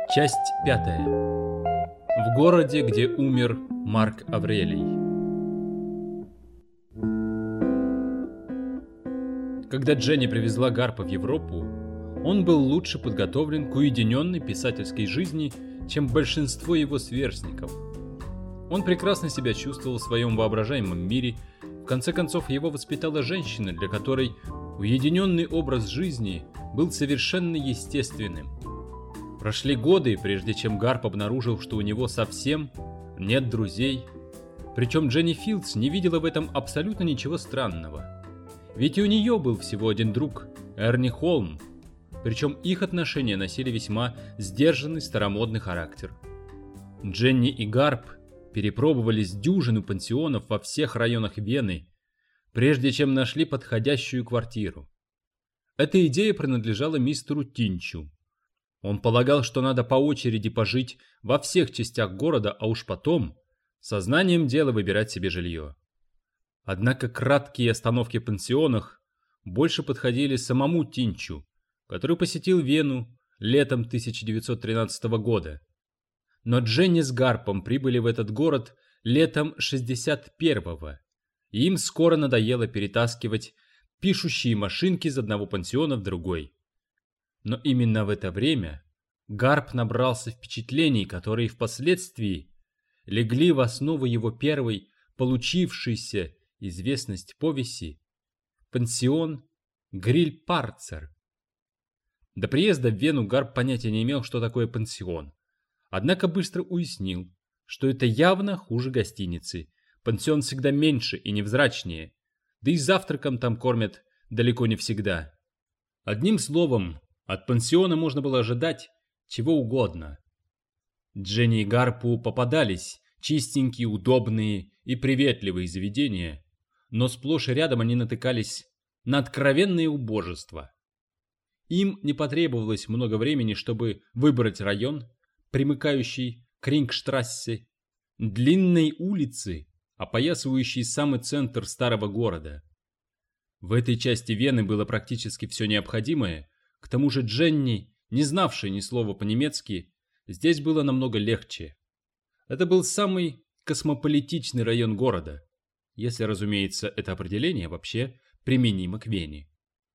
Часть 5. В городе, где умер Марк Аврелий. Когда Дженни привезла Гарпа в Европу, он был лучше подготовлен к уединенной писательской жизни, чем большинство его сверстников. Он прекрасно себя чувствовал в своем воображаемом мире. В конце концов, его воспитала женщина, для которой уединенный образ жизни был совершенно естественным. Прошли годы, прежде чем Гарп обнаружил, что у него совсем нет друзей. Причем Дженни Филдс не видела в этом абсолютно ничего странного. Ведь и у нее был всего один друг – Эрни Холм. Причем их отношения носили весьма сдержанный старомодный характер. Дженни и Гарп перепробовались дюжину пансионов во всех районах Вены, прежде чем нашли подходящую квартиру. Эта идея принадлежала мистеру Тинчу. Он полагал, что надо по очереди пожить во всех частях города, а уж потом сознанием дела выбирать себе жилье. Однако краткие остановки в пансионах больше подходили самому Тинчу, который посетил Вену летом 1913 года. Но Дженни с Гарпом прибыли в этот город летом 61-го, и им скоро надоело перетаскивать пишущие машинки из одного пансиона в другой. Но именно в это время Гарп набрался впечатлений, которые впоследствии легли в основу его первой получившейся известность повести «Пансион Гриль-Парцер». До приезда в Вену Гарп понятия не имел, что такое пансион. Однако быстро уяснил, что это явно хуже гостиницы. Пансион всегда меньше и невзрачнее, да и завтраком там кормят далеко не всегда. Одним словом, от пансиона можно было ожидать чего угодно. Дженни и Гарпу попадались чистенькие, удобные и приветливые заведения, но сплошь и рядом они натыкались на откровенное убожество. Им не потребовалось много времени, чтобы выбрать район, примыкающий к Рингштрассе, длинной улицы, опоясывающей самый центр старого города. В этой части Вены было практически все необходимое. К тому же Дженни, не знавшая ни слова по-немецки, здесь было намного легче. Это был самый космополитичный район города, если, разумеется, это определение вообще применимо к Вене.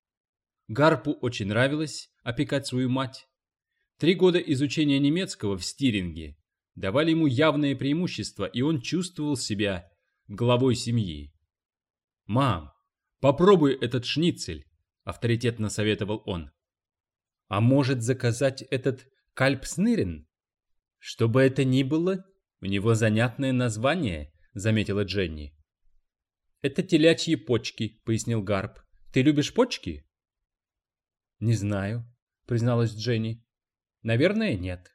Гарпу очень нравилось опекать свою мать. 3 года изучения немецкого в Стиринге давали ему явное преимущество, и он чувствовал себя главой семьи. «Мам, попробуй этот шницель», — авторитетно советовал он. «А может заказать этот кальпснырен?» «Что бы это ни было, у него занятное название», — заметила Дженни. «Это телячьи почки», — пояснил Гарп. «Ты любишь почки?» «Не знаю», — призналась Дженни. «Наверное, нет».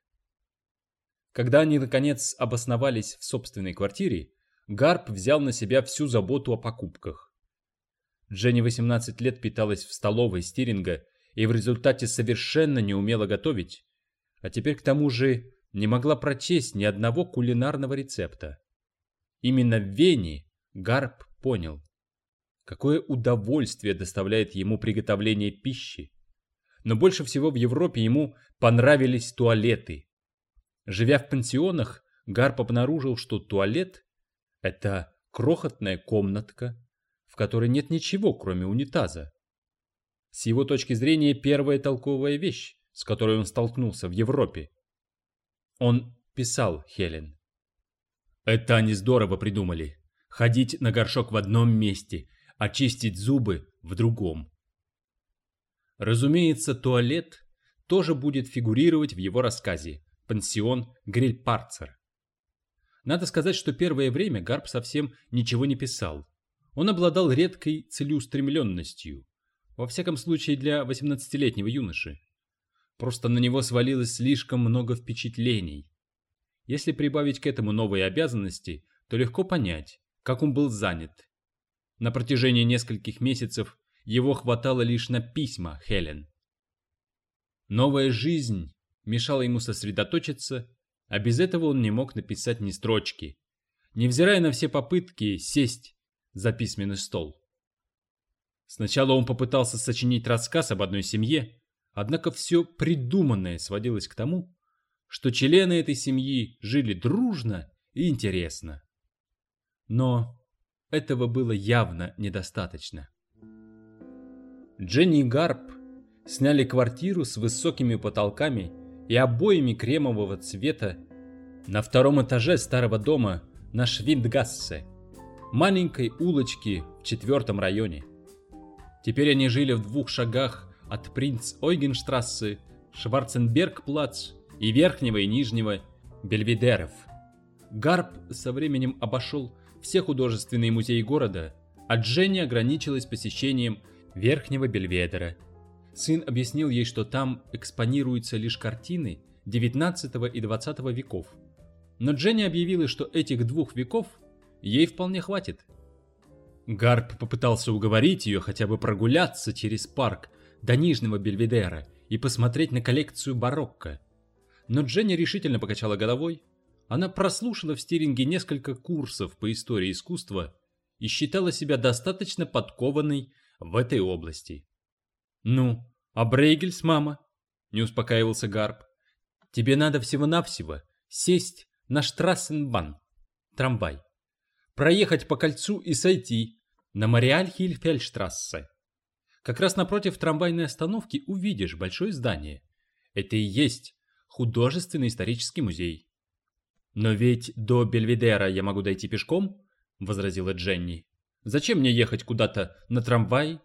Когда они, наконец, обосновались в собственной квартире, Гарп взял на себя всю заботу о покупках. Дженни 18 лет питалась в столовой Стиринга и в результате совершенно не умела готовить, а теперь к тому же не могла прочесть ни одного кулинарного рецепта. Именно в Вене Гарп понял, какое удовольствие доставляет ему приготовление пищи. Но больше всего в Европе ему понравились туалеты. Живя в пансионах, Гарп обнаружил, что туалет – это крохотная комнатка, в которой нет ничего, кроме унитаза. С его точки зрения, первая толковая вещь, с которой он столкнулся в Европе. Он писал Хелен: «Это они здорово придумали. Ходить на горшок в одном месте, а чистить зубы в другом». Разумеется, туалет тоже будет фигурировать в его рассказе «Пансион Гриль-Парцер». Надо сказать, что первое время Гарп совсем ничего не писал. Он обладал редкой целеустремленностью, во всяком случае для 18-летнего юноши. Просто на него свалилось слишком много впечатлений. Если прибавить к этому новые обязанности, то легко понять, как он был занят. На протяжении нескольких месяцев его хватало лишь на письма Хелен. Новая жизнь мешала ему сосредоточиться, а без этого он не мог написать ни строчки, невзирая на все попытки сесть за письменный стол. Сначала он попытался сочинить рассказ об одной семье, однако все придуманное сводилось к тому, что члены этой семьи жили дружно и интересно. Но этого было явно недостаточно. Дженни и Гарп сняли квартиру с высокими потолками и обоями кремового цвета на втором этаже старого дома на Швиндгассе, маленькой улочке в 4-м районе. Теперь они жили в 2 шагах от Принц-Ойгенштрассе, Шварценберг-плац и Верхнего и Нижнего Бельведеров. Гарп со временем обошел все художественные музеи города, а Дженни ограничилась посещением Верхнего Бельведера. Сын объяснил ей, что там экспонируются лишь картины XIX и XX веков. Но Дженни объявила, что этих 2 веков ей вполне хватит. Гарп попытался уговорить ее хотя бы прогуляться через парк до Нижнего Бельведера и посмотреть на коллекцию барокко. Но Дженни решительно покачала головой. Она прослушала в Стиринге несколько курсов по истории искусства и считала себя достаточно подкованной в этой области. «Ну, а Брейгельс, мама?» — не успокаивался Гарп. «Тебе надо всего-навсего сесть на Штрассенбан, трамвай, проехать по кольцу и сойти на Мариальхильфельдштрассе. Как раз напротив трамвайной остановки увидишь большое здание. Это и есть художественный исторический музей». «Но ведь до Бельведера я могу дойти пешком», — возразила Дженни. «Зачем мне ехать куда-то на трамвай?»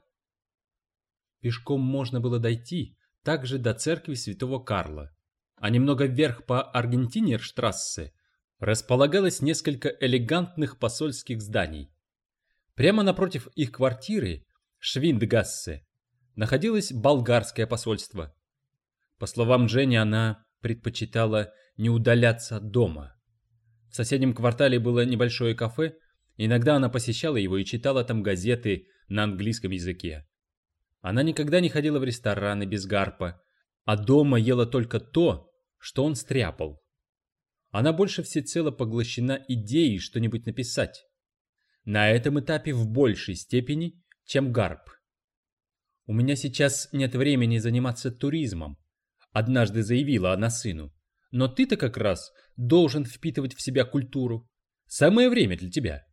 Пешком можно было дойти также до церкви Святого Карла, а немного вверх по Аргентинерштрассе располагалось несколько элегантных посольских зданий. Прямо напротив их квартиры, Швиндгассе, находилось болгарское посольство. По словам Дженни, она предпочитала не удаляться от дома. В соседнем квартале было небольшое кафе, иногда она посещала его и читала там газеты на английском языке. Она никогда не ходила в рестораны без Гарпа, а дома ела только то, что он стряпал. Она больше всецело поглощена идеей что-нибудь написать. На этом этапе в большей степени, чем Гарп. «У меня сейчас нет времени заниматься туризмом», — однажды заявила она сыну. «Но ты-то как раз должен впитывать в себя культуру. Самое время для тебя».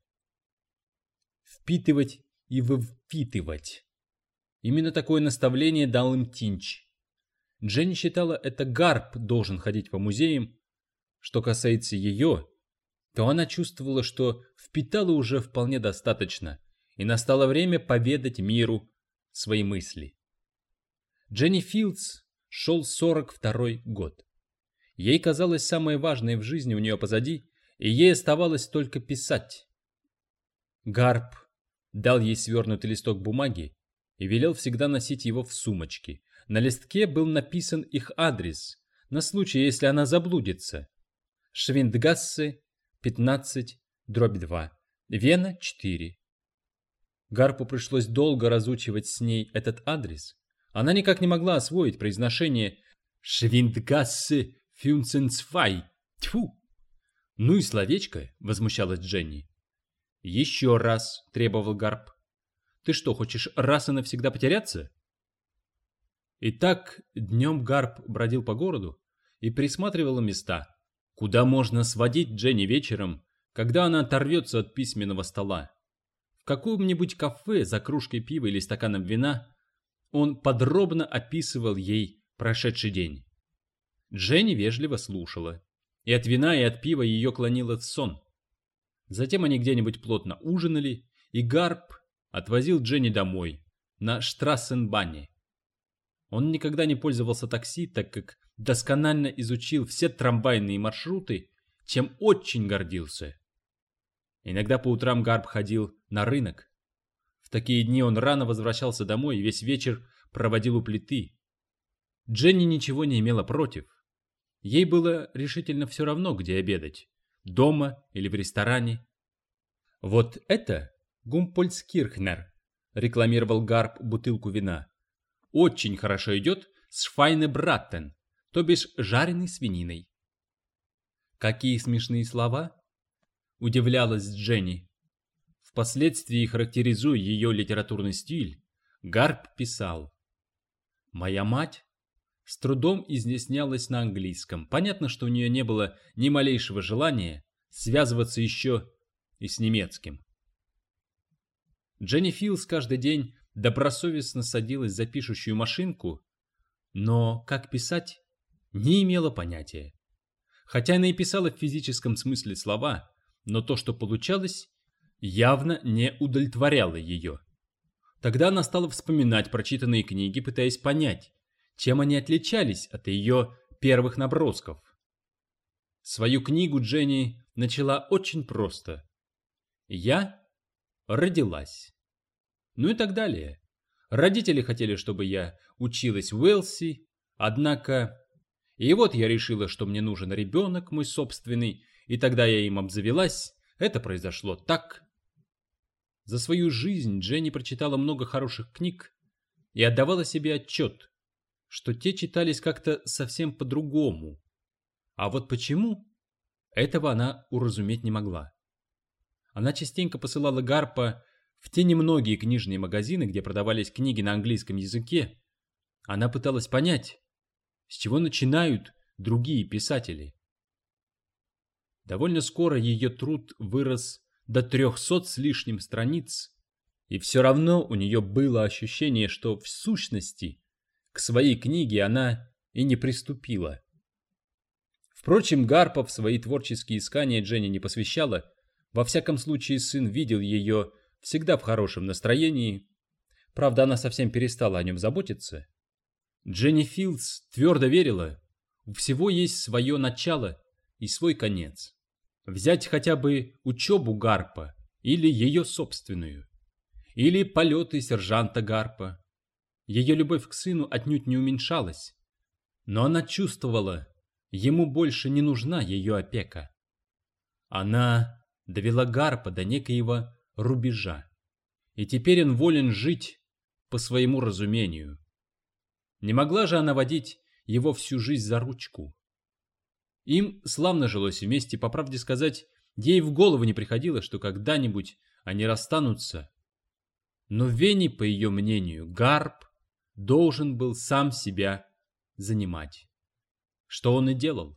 Впитывать и впитывать. Именно такое наставление дал им Тинч. Дженни считала, это Гарп должен ходить по музеям. Что касается ее, то она чувствовала, что впитала уже вполне достаточно, и настало время поведать миру свои мысли. Дженни Филдс шел 42-й год. Ей казалось, самое важное в жизни у нее позади, и ей оставалось только писать. Гарп дал ей свернутый листок бумаги и велел всегда носить его в сумочке. На листке был написан их адрес, на случай, если она заблудится. Швиндгассе, 15/2, Вена, 4. Гарпу пришлось долго разучивать с ней этот адрес. Она никак не могла освоить произношение «Швиндгассе 15/2». Тьфу! «Ну и словечко», — возмущалась Дженни. «Еще раз», — требовал Гарп. «Ты что, хочешь раз и навсегда потеряться?» Итак, днем Гарп бродил по городу и присматривал места, куда можно сводить Дженни вечером, когда она оторвется от письменного стола. В каком-нибудь кафе за кружкой пива или стаканом вина он подробно описывал ей прошедший день. Дженни вежливо слушала, и от вина, и от пива ее клонило в сон. Затем они где-нибудь плотно ужинали, и Гарп отвозил Дженни домой, на Штрассенбане. Он никогда не пользовался такси, так как досконально изучил все трамвайные маршруты, чем очень гордился. Иногда по утрам Гарп ходил на рынок. В такие дни он рано возвращался домой и весь вечер проводил у плиты. Дженни ничего не имела против. Ей было решительно все равно, где обедать – дома или в ресторане. «Вот это Гумпольцкирхнер», – рекламировал Гарп бутылку вина. «Очень хорошо идет с швайнебраттен, то бишь жареной свининой». «Какие смешные слова?» – удивлялась Дженни. Впоследствии, характеризуя ее литературный стиль, Гарп писал: «Моя мать с трудом изъяснялась на английском. Понятно, что у нее не было ни малейшего желания связываться еще и с немецким. Дженни Филдс каждый день добросовестно садилась за пишущую машинку, но как писать, не имела понятия. Хотя она и писала в физическом смысле слова, но то, что получалось, явно не удовлетворяло ее. Тогда она стала вспоминать прочитанные книги, пытаясь понять, чем они отличались от ее первых набросков. Свою книгу Дженни начала очень просто. «Я родилась». Ну и так далее. Родители хотели, чтобы я училась в Уэлси, однако... И вот я решила, что мне нужен ребенок, мой собственный, и тогда я им обзавелась. Это произошло так. За свою жизнь Дженни прочитала много хороших книг и отдавала себе отчет, что те читались как-то совсем по-другому. А вот почему, этого она уразуметь не могла. Она частенько посылала Гарпа в те немногие книжные магазины, где продавались книги на английском языке. Она пыталась понять, с чего начинают другие писатели. Довольно скоро ее труд вырос до 300 с лишним страниц, и все равно у нее было ощущение, что в сущности к своей книге она и не приступила. Впрочем, Гарпа в свои творческие искания Дженни не посвящала. Во всяком случае, сын видел ее всегда в хорошем настроении. Правда, она совсем перестала о нем заботиться. Дженни Филдс твердо верила, у всего есть свое начало и свой конец. Взять хотя бы учебу Гарпа или ее собственную, или полеты сержанта Гарпа. Ее любовь к сыну отнюдь не уменьшалась, но она чувствовала, ему больше не нужна ее опека. Она довела Гарпа до некоего рубежа, и теперь он волен жить по своему разумению. Не могла же она водить его всю жизнь за ручку. Им славно жилось вместе, по правде сказать, ей в голову не приходило, что когда-нибудь они расстанутся. Но в Вене, по ее мнению, Гарп должен был сам себя занимать. Что он и делал.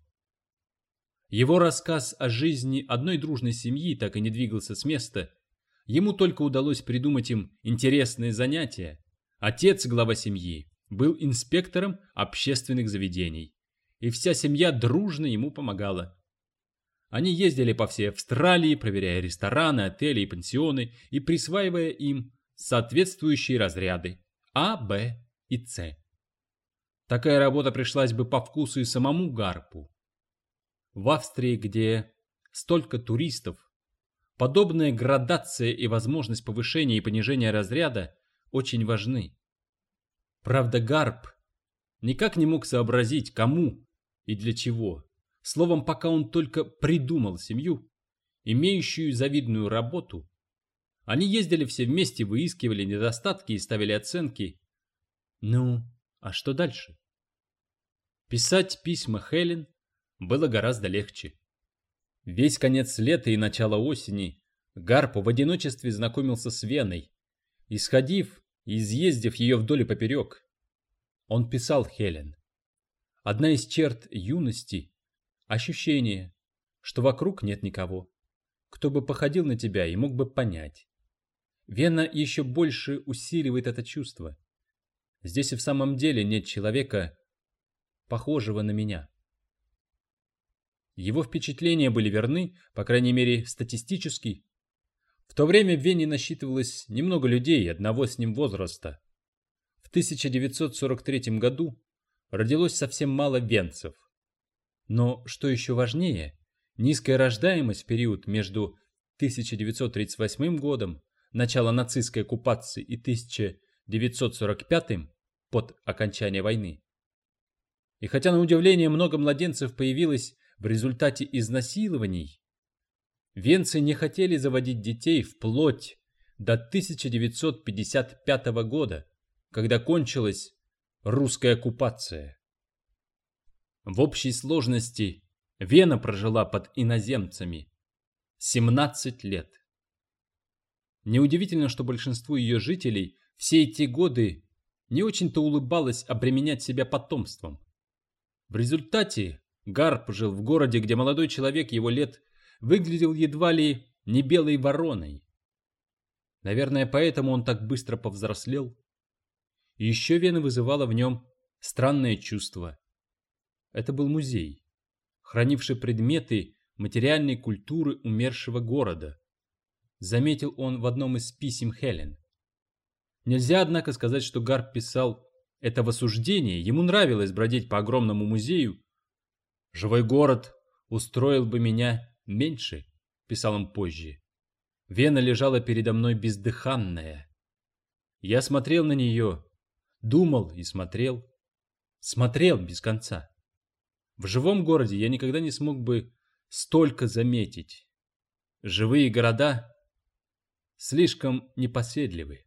Его рассказ о жизни одной дружной семьи так и не двигался с места. Ему только удалось придумать им интересные занятия. Отец, глава семьи, был инспектором общественных заведений, и вся семья дружно ему помогала. Они ездили по всей Австралии, проверяя рестораны, отели и пансионы и присваивая им соответствующие разряды А, Б и С. Такая работа пришлась бы по вкусу и самому Гарпу. В Австрии, где столько туристов, подобная градация и возможность повышения и понижения разряда очень важны. Правда, Гарп никак не мог сообразить, кому и для чего. Словом, пока он только придумал семью, имеющую завидную работу, они ездили все вместе, выискивали недостатки и ставили оценки. Ну, а что дальше? Писать письма Хелен было гораздо легче. Весь конец лета и начало осени Гарп в одиночестве знакомился с Веной, исходив и изъездив ее вдоль и поперек. Он писал Хелен. Одна из черт юности — ощущение, что вокруг нет никого, кто бы походил на тебя и мог бы понять. Вена еще больше усиливает это чувство. Здесь и в самом деле нет человека, похожего на меня. Его впечатления были верны, по крайней мере, статистически. В то время в Вене насчитывалось немного людей одного с ним возраста. В 1943 году родилось совсем мало венцев. Но, что еще важнее, низкая рождаемость в период между 1938 годом, начало нацистской оккупации, и 1945 под окончание войны. И хотя на удивление много младенцев появилось в результате изнасилований, венцы не хотели заводить детей вплоть до 1955 года, когда кончилась русская оккупация. В общей сложности Вена прожила под иноземцами 17 лет. Неудивительно, что большинству ее жителей все эти годы не очень-то улыбалась обременять себя потомством. В результате Гарп жил в городе, где молодой человек его лет выглядел едва ли не белой вороной. Наверное, поэтому он так быстро повзрослел. И еще Вена вызывала в нем странное чувство. Это был музей, хранивший предметы материальной культуры умершего города. Заметил он в одном из писем Хелен. Нельзя, однако, сказать, что Гарп писал это в осуждении. Ему нравилось бродить по огромному музею. «Живой город устроил бы меня меньше», — писал он позже. Вена лежала передо мной бездыханная. Я смотрел на нее, думал и смотрел. Смотрел без конца. В живом городе я никогда не смог бы столько заметить. Живые города слишком непоседливы.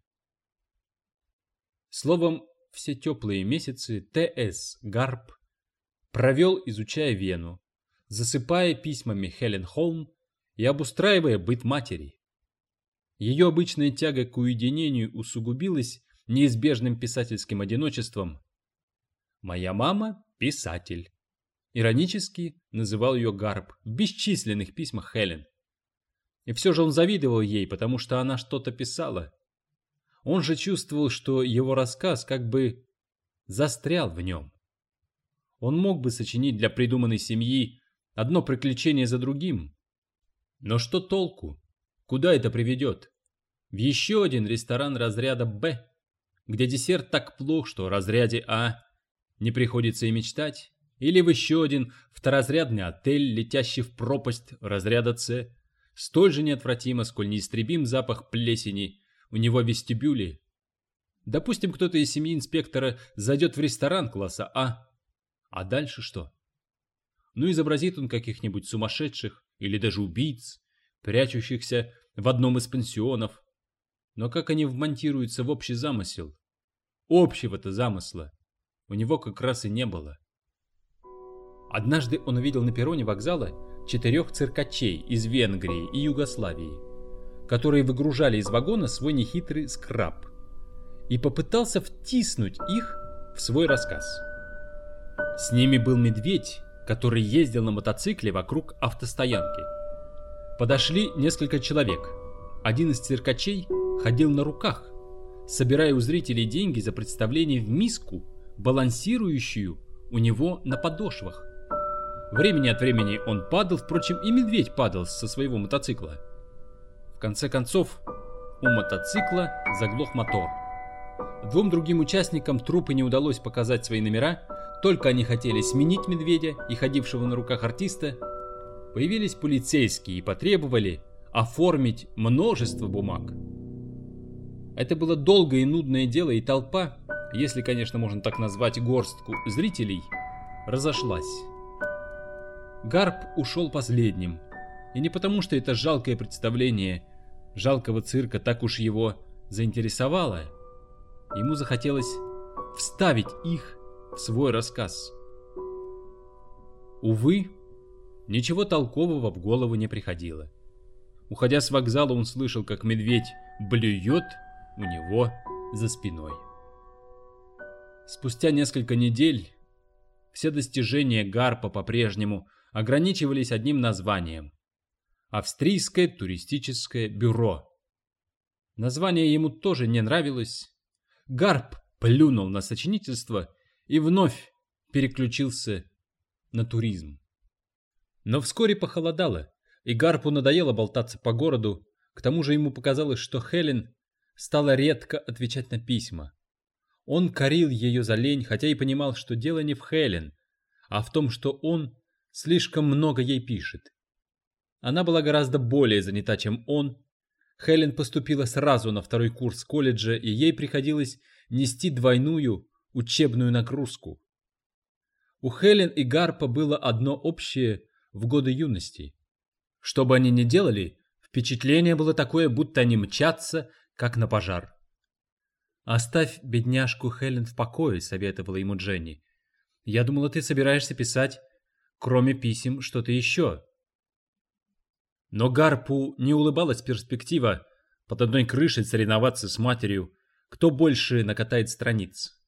Словом, все теплые месяцы Т.С. Гарп провел, изучая Вену, засыпая письмами Хелен Холм и обустраивая быт матери. Ее обычная тяга к уединению усугубилась неизбежным писательским одиночеством. «Моя мама – писатель», – иронически называл ее Гарп в бесчисленных письмах Хелен. И все же он завидовал ей, потому что она что-то писала. Он же чувствовал, что его рассказ как бы застрял в нем. Он мог бы сочинить для придуманной семьи одно приключение за другим. Но что толку? Куда это приведет? В еще один ресторан разряда «Б», где десерт так плох, что о разряде «А» не приходится и мечтать, или в еще один второзрядный отель, летящий в пропасть разряда «С», столь же неотвратимо, сколь неистребим запах плесени у него в вестибюле. Допустим, кто-то из семьи инспектора зайдет в ресторан класса А. А дальше что? Ну, изобразит он каких-нибудь сумасшедших или даже убийц, прячущихся в одном из пансионов. Но как они вмонтируются в общий замысел? Общего-то замысла у него как раз и не было. Однажды он увидел на перроне вокзала 4 циркачей из Венгрии и Югославии, которые выгружали из вагона свой нехитрый скрап, и попытался втиснуть их в свой рассказ. С ними был медведь, который ездил на мотоцикле вокруг автостоянки. Подошли несколько человек. Один из циркачей ходил на руках, собирая у зрителей деньги за представление в миску, балансирующую у него на подошвах. Времени от времени он падал, впрочем, и медведь падал со своего мотоцикла. В конце концов, у мотоцикла заглох мотор. 2 другим участникам труппы не удалось показать свои номера, только они хотели сменить медведя и ходившего на руках артиста. Появились полицейские и потребовали оформить множество бумаг. Это было долгое и нудное дело, и толпа, если, конечно, можно так назвать горстку зрителей, разошлась. Гарп ушел последним, и не потому, что это жалкое представление жалкого цирка так уж его заинтересовало. Ему захотелось вставить их в свой рассказ. Увы, ничего толкового в голову не приходило. Уходя с вокзала, он слышал, как медведь блюет у него за спиной. Спустя несколько недель все достижения Гарпа по-прежнему ограничивались одним названием – Австрийское туристическое бюро. Название ему тоже не нравилось. Гарп плюнул на сочинительство и вновь переключился на туризм. Но вскоре похолодало, и Гарпу надоело болтаться по городу. К тому же ему показалось, что Хелен стала редко отвечать на письма. Он корил ее за лень, хотя и понимал, что дело не в Хелен, а в том, что он слишком много ей пишет. Она была гораздо более занята, чем он. Хелен поступила сразу на 2-й курс колледжа, и ей приходилось нести двойную учебную нагрузку. У Хелен и Гарпа было одно общее в годы юности. Что бы они ни делали, впечатление было такое, будто они мчатся, как на пожар. «Оставь бедняжку Хелен в покое», — советовала ему Дженни. «Я думала, ты собираешься писать, кроме писем, что-то еще». Но Гарпу не улыбалась перспектива под одной крышей соревноваться с матерью, кто больше накатает страниц.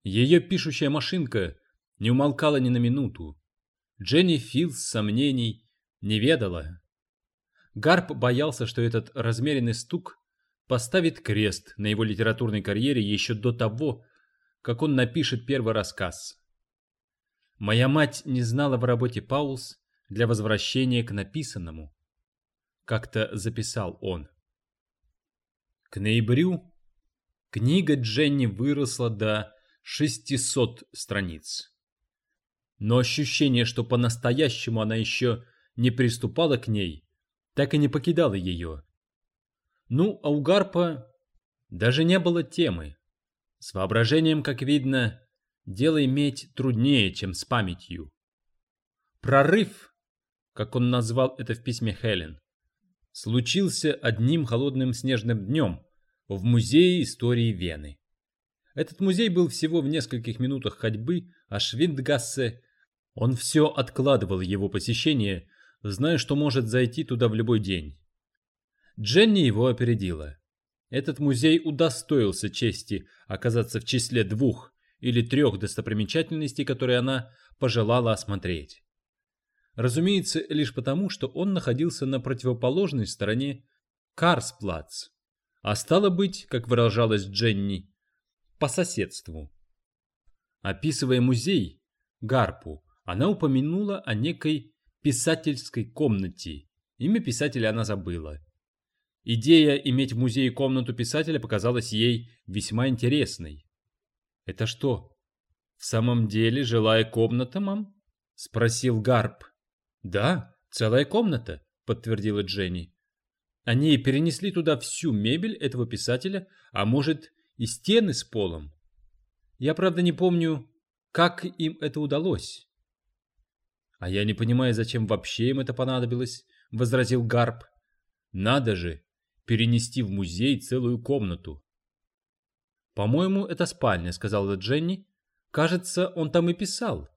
Ее пишущая машинка не умолкала ни на минуту. Дженни Филс сомнений не ведала. Гарп боялся, что этот размеренный стук поставит крест на его литературной карьере еще до того, как он напишет первый рассказ. «Моя мать не знала в работе Паулс для возвращения к написанному», — как-то записал он. К ноябрю книга Дженни выросла до 600 страниц. Но ощущение, что по-настоящему она еще не приступала к ней, так и не покидало ее. Ну, а у Гарпа даже не было темы. С воображением, как видно, дело иметь труднее, чем с памятью. Прорыв, как он назвал это в письме Хелен, случился одним холодным снежным днем в Музее истории Вены. Этот музей был всего в нескольких минутах ходьбы от Швиндгассе. Он все откладывал его посещение, зная, что может зайти туда в любой день. Дженни его опередила. Этот музей удостоился чести оказаться в числе 2 или 3 достопримечательностей, которые она пожелала осмотреть. Разумеется, лишь потому, что он находился на противоположной стороне Карсплац, а стало быть, как выражалась Дженни, по соседству. Описывая музей Гарпу, она упомянула о некой писательской комнате. Имя писателя она забыла. Идея иметь в музее комнату писателя показалась ей весьма интересной. «Это что, в самом деле жилая комната, мам?» — спросил Гарп. «Да, целая комната», — подтвердила Дженни. «Они перенесли туда всю мебель этого писателя, а может и стены с полом. Я, правда, не помню, как им это удалось». «А я не понимаю, зачем вообще им это понадобилось», — возразил Гарп. «Надо же перенести в музей целую комнату». «По-моему, это спальня», — сказала Дженни. «Кажется, он там и писал».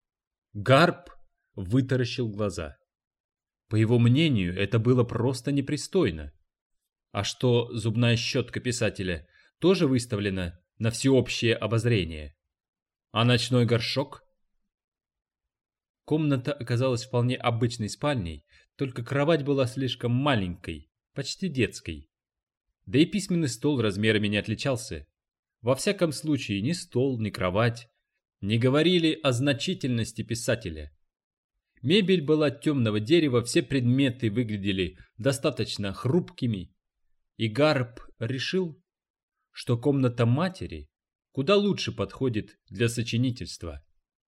Гарп вытаращил глаза. По его мнению, это было просто непристойно. А что, зубная щетка писателя тоже выставлена на всеобщее обозрение? А ночной горшок? Комната оказалась вполне обычной спальней, только кровать была слишком маленькой, почти детской. Да и письменный стол размерами не отличался. Во всяком случае, ни стол, ни кровать не говорили о значительности писателя. Мебель была темного дерева, все предметы выглядели достаточно хрупкими, и Гарп решил, что комната матери куда лучше подходит для сочинительства.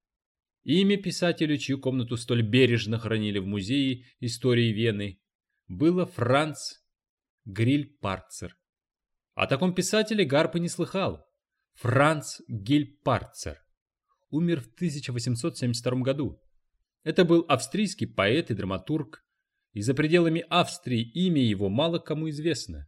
Имя писателю, чью комнату столь бережно хранили в Музее истории Вены, было Франц Грильпарцер. О таком писателе Гарп и не слыхал. Франц Гильпарцер умер в 1872 году. Это был австрийский поэт и драматург, и за пределами Австрии имя его мало кому известно.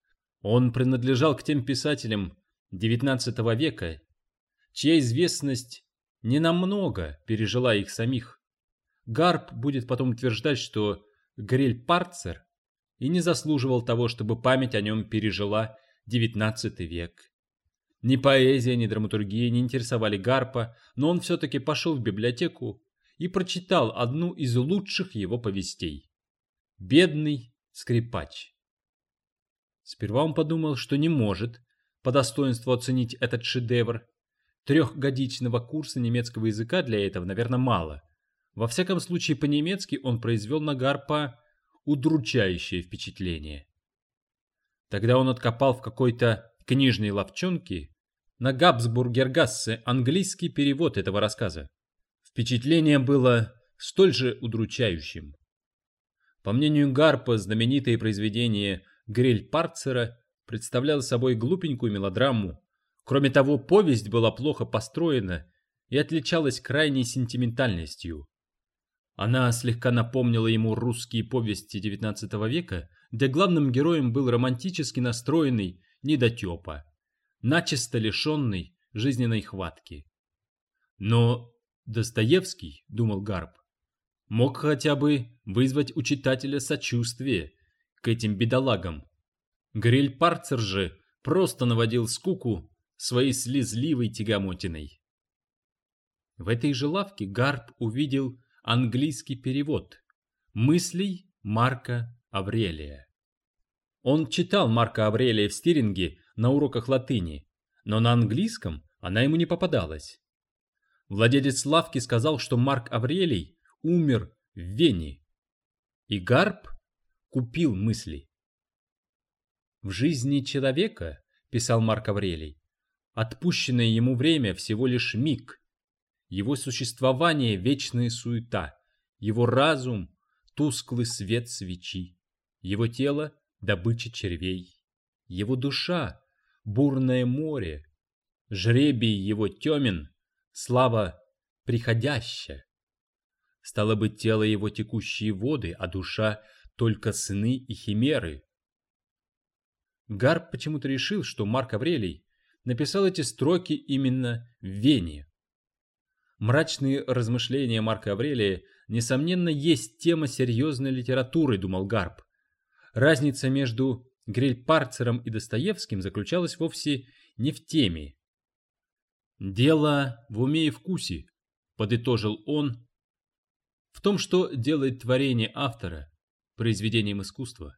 Он принадлежал к тем писателям XIX века, чья известность ненамного пережила их самих. Гарп будет потом утверждать, что Грильпарцер и не заслуживал того, чтобы память о нем пережила XIX век. Ни поэзия, ни драматургия не интересовали Гарпа, но он все-таки пошел в библиотеку и прочитал одну из лучших его повестей «Бедный скрипач». Сперва он подумал, что не может по достоинству оценить этот шедевр. 3-годичного курса немецкого языка для этого, наверное, мало. Во всяком случае, по-немецки он произвел на Гарпа удручающее впечатление. Тогда он откопал в какой-то книжной лавчонке на Габсбургергассе английский перевод этого рассказа. Впечатление было столь же удручающим. По мнению Гарпа, знаменитое произведение Грильпарцера представляло собой глупенькую мелодраму. Кроме того, повесть была плохо построена и отличалась крайней сентиментальностью. Она слегка напомнила ему русские повести XIX века, где главным героем был романтически настроенный недотепа, начисто лишенный жизненной хватки. Но Достоевский, думал Гарп, мог хотя бы вызвать у читателя сочувствие к этим бедолагам. Грильпарцер же просто наводил скуку своей слезливой тягомотиной. В этой же лавке Гарп увидел английский перевод мыслей Марка Аврелия. Он читал Марка Аврелия в Стиринге на уроках латыни, но на английском она ему не попадалась. Владелец лавки сказал, что Марк Аврелий умер в Вене, и Гарп купил мысли. «В жизни человека, — писал Марк Аврелий, — отпущенное ему время всего лишь миг, его существование — вечная суета, его разум — тусклый свет свечи, его тело — добыча червей, его душа — бурное море, жребий его темен, слава приходящая. Стало быть, тело его текущие воды, а душа — только сны и химеры». Гарп почему-то решил, что Марк Аврелий написал эти строки именно в Вене. Мрачные размышления Марка Аврелия, несомненно, есть тема серьезной литературы, думал Гарп. Разница между Грильпарцером и Достоевским заключалась вовсе не в теме. «Дело в уме и вкусе», — подытожил он, — «в том, что делает творение автора произведением искусства».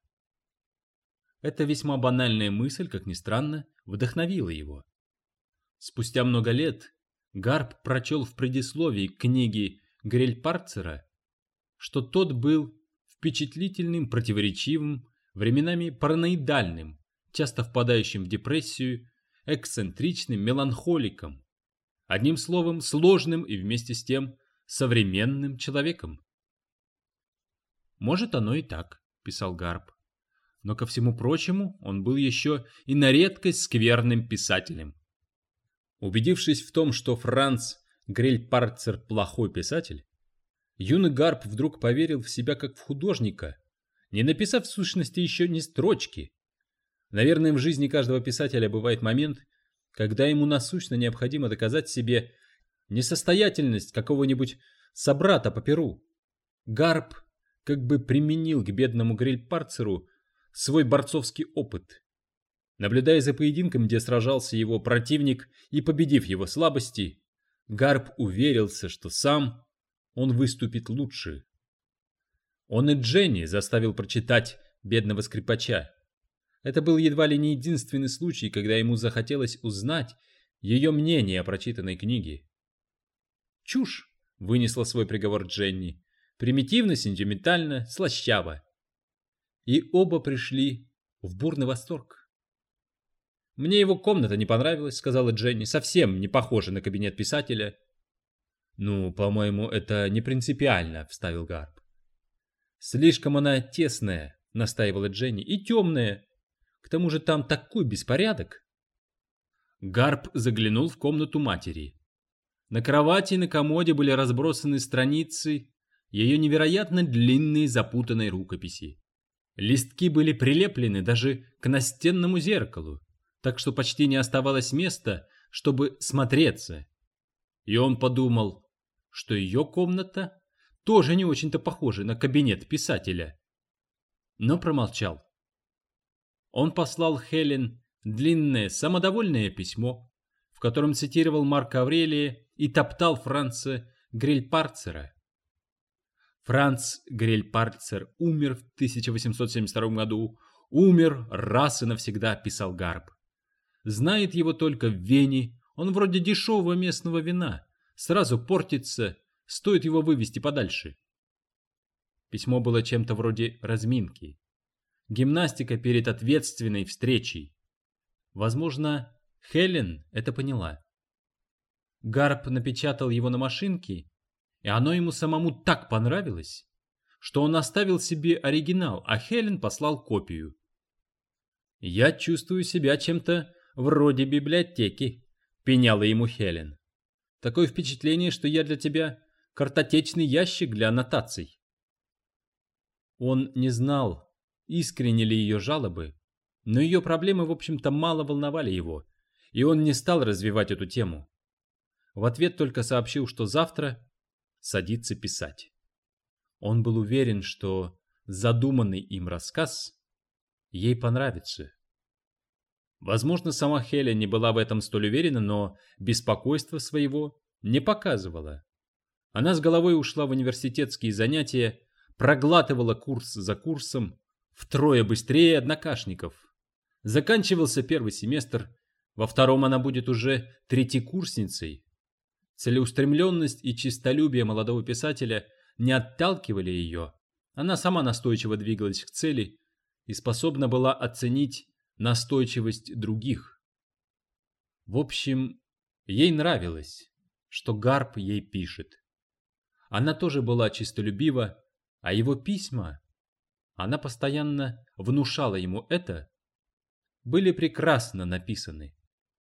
Эта весьма банальная мысль, как ни странно, вдохновила его. Спустя много лет Гарп прочел в предисловии книги Грильпарцера, что тот был впечатлительным, противоречивым, временами параноидальным, часто впадающим в депрессию, эксцентричным, меланхоликом, одним словом, сложным и вместе с тем современным человеком. «Может, оно и так», — писал Гарп. Но, ко всему прочему, он был еще и на редкость скверным писателем. Убедившись в том, что Франц Грильпарцер плохой писатель, юный Гарп вдруг поверил в себя как в художника, не написав в сущности еще ни строчки. Наверное, в жизни каждого писателя бывает момент, когда ему насущно необходимо доказать себе несостоятельность какого-нибудь собрата по перу. Гарп как бы применил к бедному Грильпарцеру свой борцовский опыт. Наблюдая за поединком, где сражался его противник, и победив его слабости, Гарп уверился, что сам он выступит лучше. Он и Дженни заставил прочитать бедного скрипача. Это был едва ли не единственный случай, когда ему захотелось узнать ее мнение о прочитанной книге. «Чушь!» — вынесла свой приговор Дженни. «Примитивно, сентиментально, слащаво». И оба пришли в бурный восторг. «Мне его комната не понравилась», — сказала Дженни, — «совсем не похожа на кабинет писателя». «Ну, по-моему, это не принципиально», — вставил Гарп. «Слишком она тесная», — настаивала Дженни, — «и темная. К тому же там такой беспорядок». Гарп заглянул в комнату матери. На кровати и на комоде были разбросаны страницы ее невероятно длинной запутанной рукописи. Листки были прилеплены даже к настенному зеркалу, так что почти не оставалось места, чтобы смотреться. И он подумал, что ее комната тоже не очень-то похожа на кабинет писателя. Но промолчал. Он послал Хелен длинное, самодовольное письмо, в котором цитировал Марка Аврелия и топтал Франца Грильпарцера. Франц Грильпарцер умер в 1872 году, умер раз и навсегда, писал Гарп. Знает его только в Вене, он вроде дешевого местного вина, сразу портится, стоит его вывести подальше. Письмо было чем-то вроде разминки. Гимнастика перед ответственной встречей. Возможно, Хелен это поняла. Гарп напечатал его на машинке, и оно ему самому так понравилось, что он оставил себе оригинал, а Хелен послал копию. «Я чувствую себя чем-то вроде библиотеки», — пеняла ему Хелен. «Такое впечатление, что я для тебя картотечный ящик для аннотаций». Он не знал, искренни ли ее жалобы, но ее проблемы, в общем-то, мало волновали его, и он не стал развивать эту тему. В ответ только сообщил, что завтра садится писать. Он был уверен, что задуманный им рассказ ей понравится. Возможно, сама Хелен не была в этом столь уверена, но беспокойства своего не показывала. Она с головой ушла в университетские занятия, проглатывала курс за курсом, втрое быстрее однокашников. Заканчивался первый семестр, во втором она будет уже третьекурсницей. Целеустремленность и честолюбие молодого писателя не отталкивали ее. Она сама настойчиво двигалась к цели и способна была оценить настойчивость других. В общем, ей нравилось, что Гарп ей пишет. Она тоже была честолюбива, а его письма, она постоянно внушала ему это, были прекрасно написаны.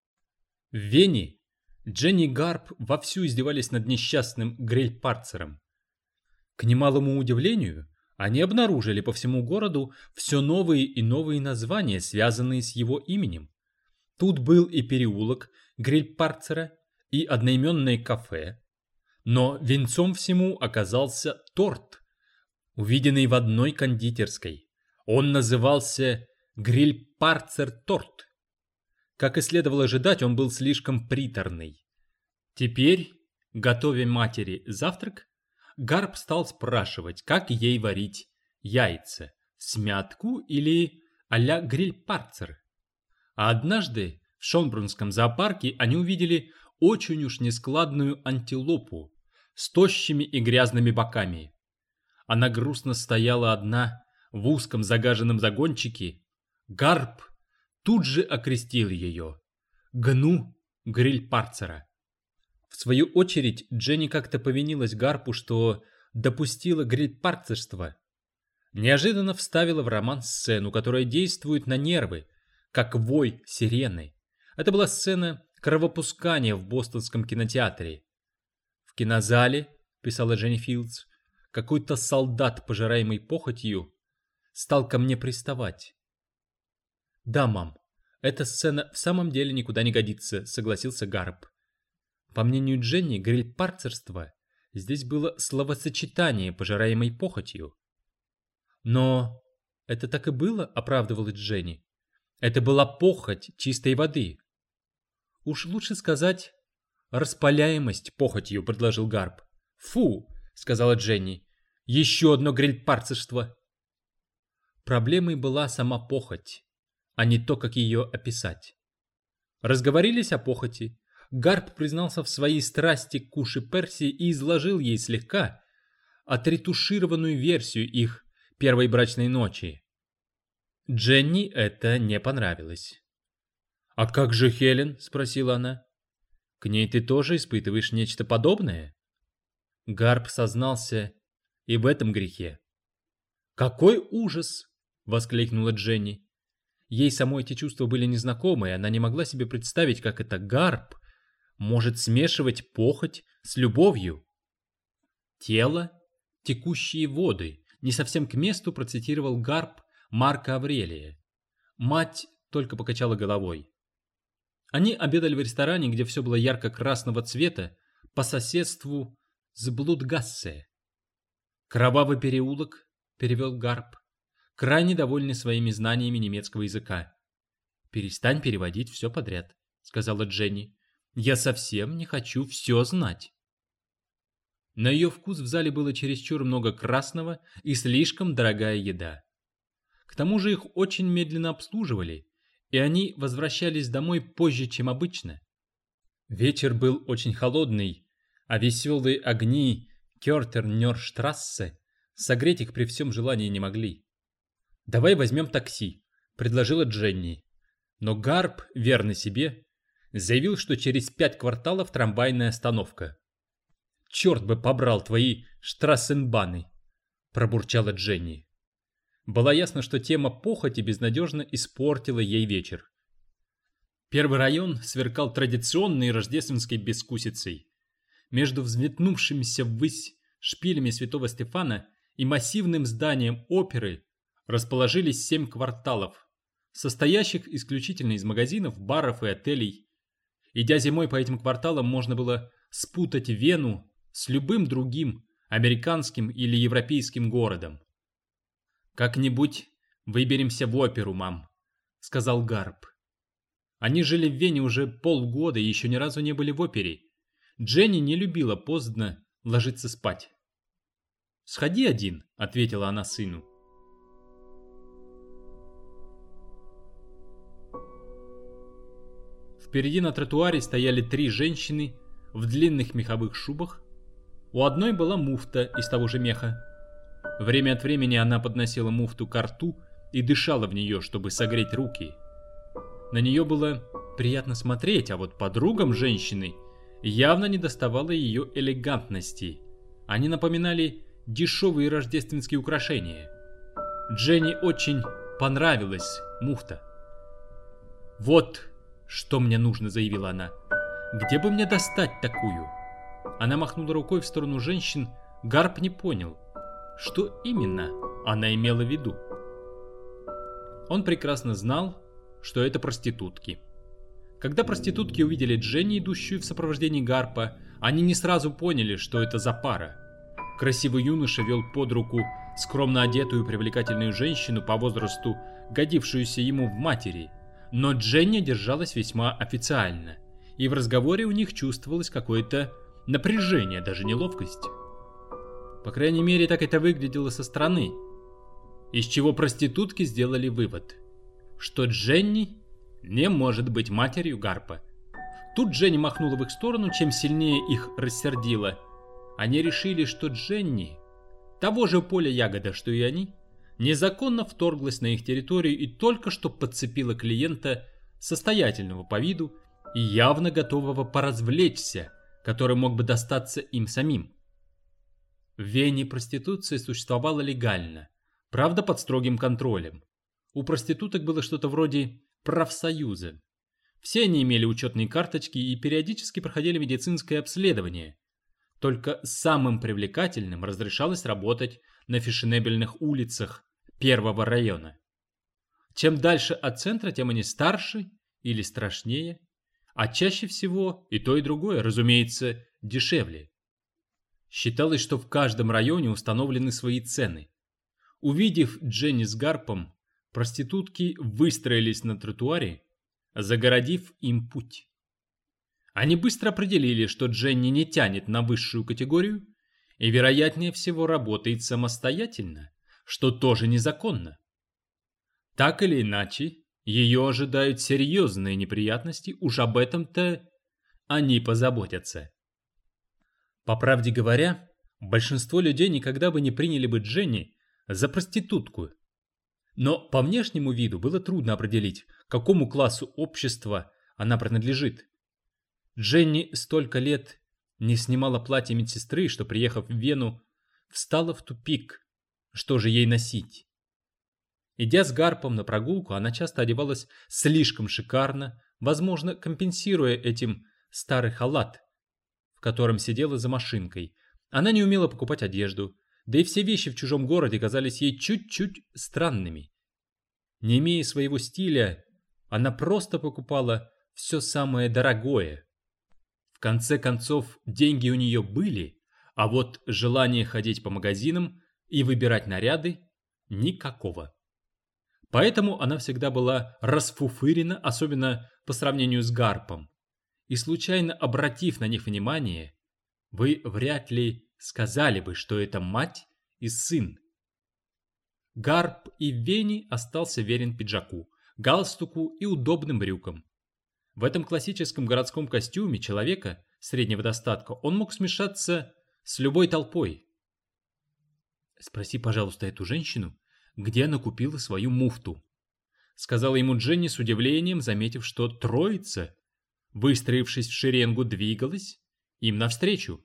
В Вене Дженни и Гарп вовсю издевались над несчастным Грильпарцером. К немалому удивлению, они обнаружили по всему городу все новые и новые названия, связанные с его именем. Тут был и переулок Грильпарцера, и одноименное кафе. Но венцом всему оказался торт, увиденный в одной кондитерской. Он назывался Грильпарцер-торт. Как и следовало ожидать, он был слишком приторный. Теперь, готовя матери завтрак, Гарп стал спрашивать, как ей варить яйца, смятку или а-ля Грильпарцер. А однажды в Шонбрунском зоопарке они увидели очень уж нескладную антилопу с тощими и грязными боками. Она грустно стояла одна в узком загаженном загончике. Гарп тут же окрестил ее Гну Грильпарцера. В свою очередь Дженни как-то повинилась Гарпу, что допустила грильпарцерство. Неожиданно вставила в роман сцену, которая действует на нервы, как вой сирены. Это была сцена кровопускания в бостонском кинотеатре. В кинозале, писала Дженни Филдс, какой-то солдат, пожираемый похотью, стал ко мне приставать. «Да, мам, эта сцена в самом деле никуда не годится», — согласился Гарп. По мнению Дженни, грильпарцерство здесь было словосочетание, пожираемой похотью. «Но это так и было», — оправдывалась Дженни. «Это была похоть чистой воды». «Уж лучше сказать, распаляемость похотью», — предложил Гарп. «Фу», — сказала Дженни, — «еще одно грильпарцерство». Проблемой была сама похоть, а не то, как ее описать. Разговорились о похоти. Гарп признался в своей страсти к Куши Перси и изложил ей слегка отретушированную версию их первой брачной ночи. Дженни это не понравилось. «А как же Хелен?» — спросила она. «К ней ты тоже испытываешь нечто подобное?» Гарп сознался и в этом грехе. «Какой ужас!» — воскликнула Дженни. Ей самой эти чувства были незнакомы, и она не могла себе представить, как это Гарп может смешивать похоть с любовью. «Тело, текущие воды», не совсем к месту процитировал Гарп Марка Аврелия. Мать только покачала головой. Они обедали в ресторане, где все было ярко-красного цвета, по соседству с Блудгассе. «Кровавый переулок», — перевел Гарп, крайне довольный своими знаниями немецкого языка. «Перестань переводить все подряд», — сказала Дженни. «Я совсем не хочу все знать». На ее вкус в зале было чересчур много красного и слишком дорогая еда. К тому же их очень медленно обслуживали, и они возвращались домой позже, чем обычно. Вечер был очень холодный, а веселые огни Кёртернёрштрассе согреть их при всем желании не могли. «Давай возьмем такси», — предложила Дженни. Но Гарп, верный себе, заявил, что через 5 кварталов трамвайная остановка. «Черт бы побрал твои штрассенбаны», — пробурчала Дженни. Было ясно, что тема похоти безнадежно испортила ей вечер. Первый район сверкал традиционной рождественской бескусицей. Между взметнувшимися ввысь шпилями Святого Стефана и массивным зданием оперы расположились 7 кварталов, состоящих исключительно из магазинов, баров и отелей. Идя зимой по этим кварталам, можно было спутать Вену с любым другим американским или европейским городом. «Как-нибудь выберемся в оперу, мам», — сказал Гарп. Они жили в Вене уже полгода и еще ни разу не были в опере. Дженни не любила поздно ложиться спать. «Сходи один», — ответила она сыну. Впереди на тротуаре стояли 3 женщины в длинных меховых шубах. У одной была муфта из того же меха. Время от времени она подносила муфту ко рту и дышала в нее, чтобы согреть руки. На нее было приятно смотреть, а вот подругам женщины явно недоставало ее элегантности. Они напоминали дешевые рождественские украшения. Дженни очень понравилась муфта. «Вот что мне нужно», — заявила она. «Где бы мне достать такую?» Она махнула рукой в сторону женщин. Гарп не понял, что именно она имела в виду. Он прекрасно знал, что это проститутки. Когда проститутки увидели Дженни, идущую в сопровождении Гарпа, они не сразу поняли, что это за пара. Красивый юноша вел под руку скромно одетую привлекательную женщину по возрасту, годившуюся ему в матери, но Дженни держалась весьма официально, и в разговоре у них чувствовалось какое-то напряжение, даже неловкость. По крайней мере, так это выглядело со стороны. Из чего проститутки сделали вывод, что Дженни не может быть матерью Гарпа. Тут Дженни махнула в их сторону, чем сильнее их рассердила. Они решили, что Дженни, того же поля ягода, что и они, незаконно вторглась на их территорию и только что подцепила клиента, состоятельного по виду и явно готового поразвлечься, который мог бы достаться им самим. В Вене проституция существовала легально, правда под строгим контролем. У проституток было что-то вроде профсоюза. Все они имели учетные карточки и периодически проходили медицинское обследование. Только самым привлекательным разрешалось работать на фешенебельных улицах первого района. Чем дальше от центра, тем они старше или страшнее, а чаще всего и то, и другое, разумеется, дешевле. Считалось, что в каждом районе установлены свои цены. Увидев Дженни с Гарпом, проститутки выстроились на тротуаре, загородив им путь. Они быстро определили, что Дженни не тянет на высшую категорию и, вероятнее всего, работает самостоятельно, что тоже незаконно. Так или иначе, ее ожидают серьезные неприятности, уж об этом-то они позаботятся. По правде говоря, большинство людей никогда бы не приняли бы Дженни за проститутку. Но по внешнему виду было трудно определить, к какому классу общества она принадлежит. Дженни столько лет не снимала платье медсестры, что, приехав в Вену, встала в тупик. Что же ей носить? Идя с Гарпом на прогулку, она часто одевалась слишком шикарно, возможно, компенсируя этим старый халат, в котором сидела за машинкой. Она не умела покупать одежду, да и все вещи в чужом городе казались ей чуть-чуть странными. Не имея своего стиля, она просто покупала все самое дорогое. В конце концов, деньги у нее были, а вот желание ходить по магазинам и выбирать наряды никакого. Поэтому она всегда была расфуфырена, особенно по сравнению с Гарпом. И случайно обратив на них внимание, вы вряд ли сказали бы, что это мать и сын. Гарп и в Вене остался верен пиджаку, галстуку и удобным брюкам. В этом классическом городском костюме человека среднего достатка он мог смешаться с любой толпой. «Спроси, пожалуйста, эту женщину, где она купила свою муфту», — сказала ему Дженни с удивлением, заметив, что троица, выстроившись в шеренгу, двигалась им навстречу.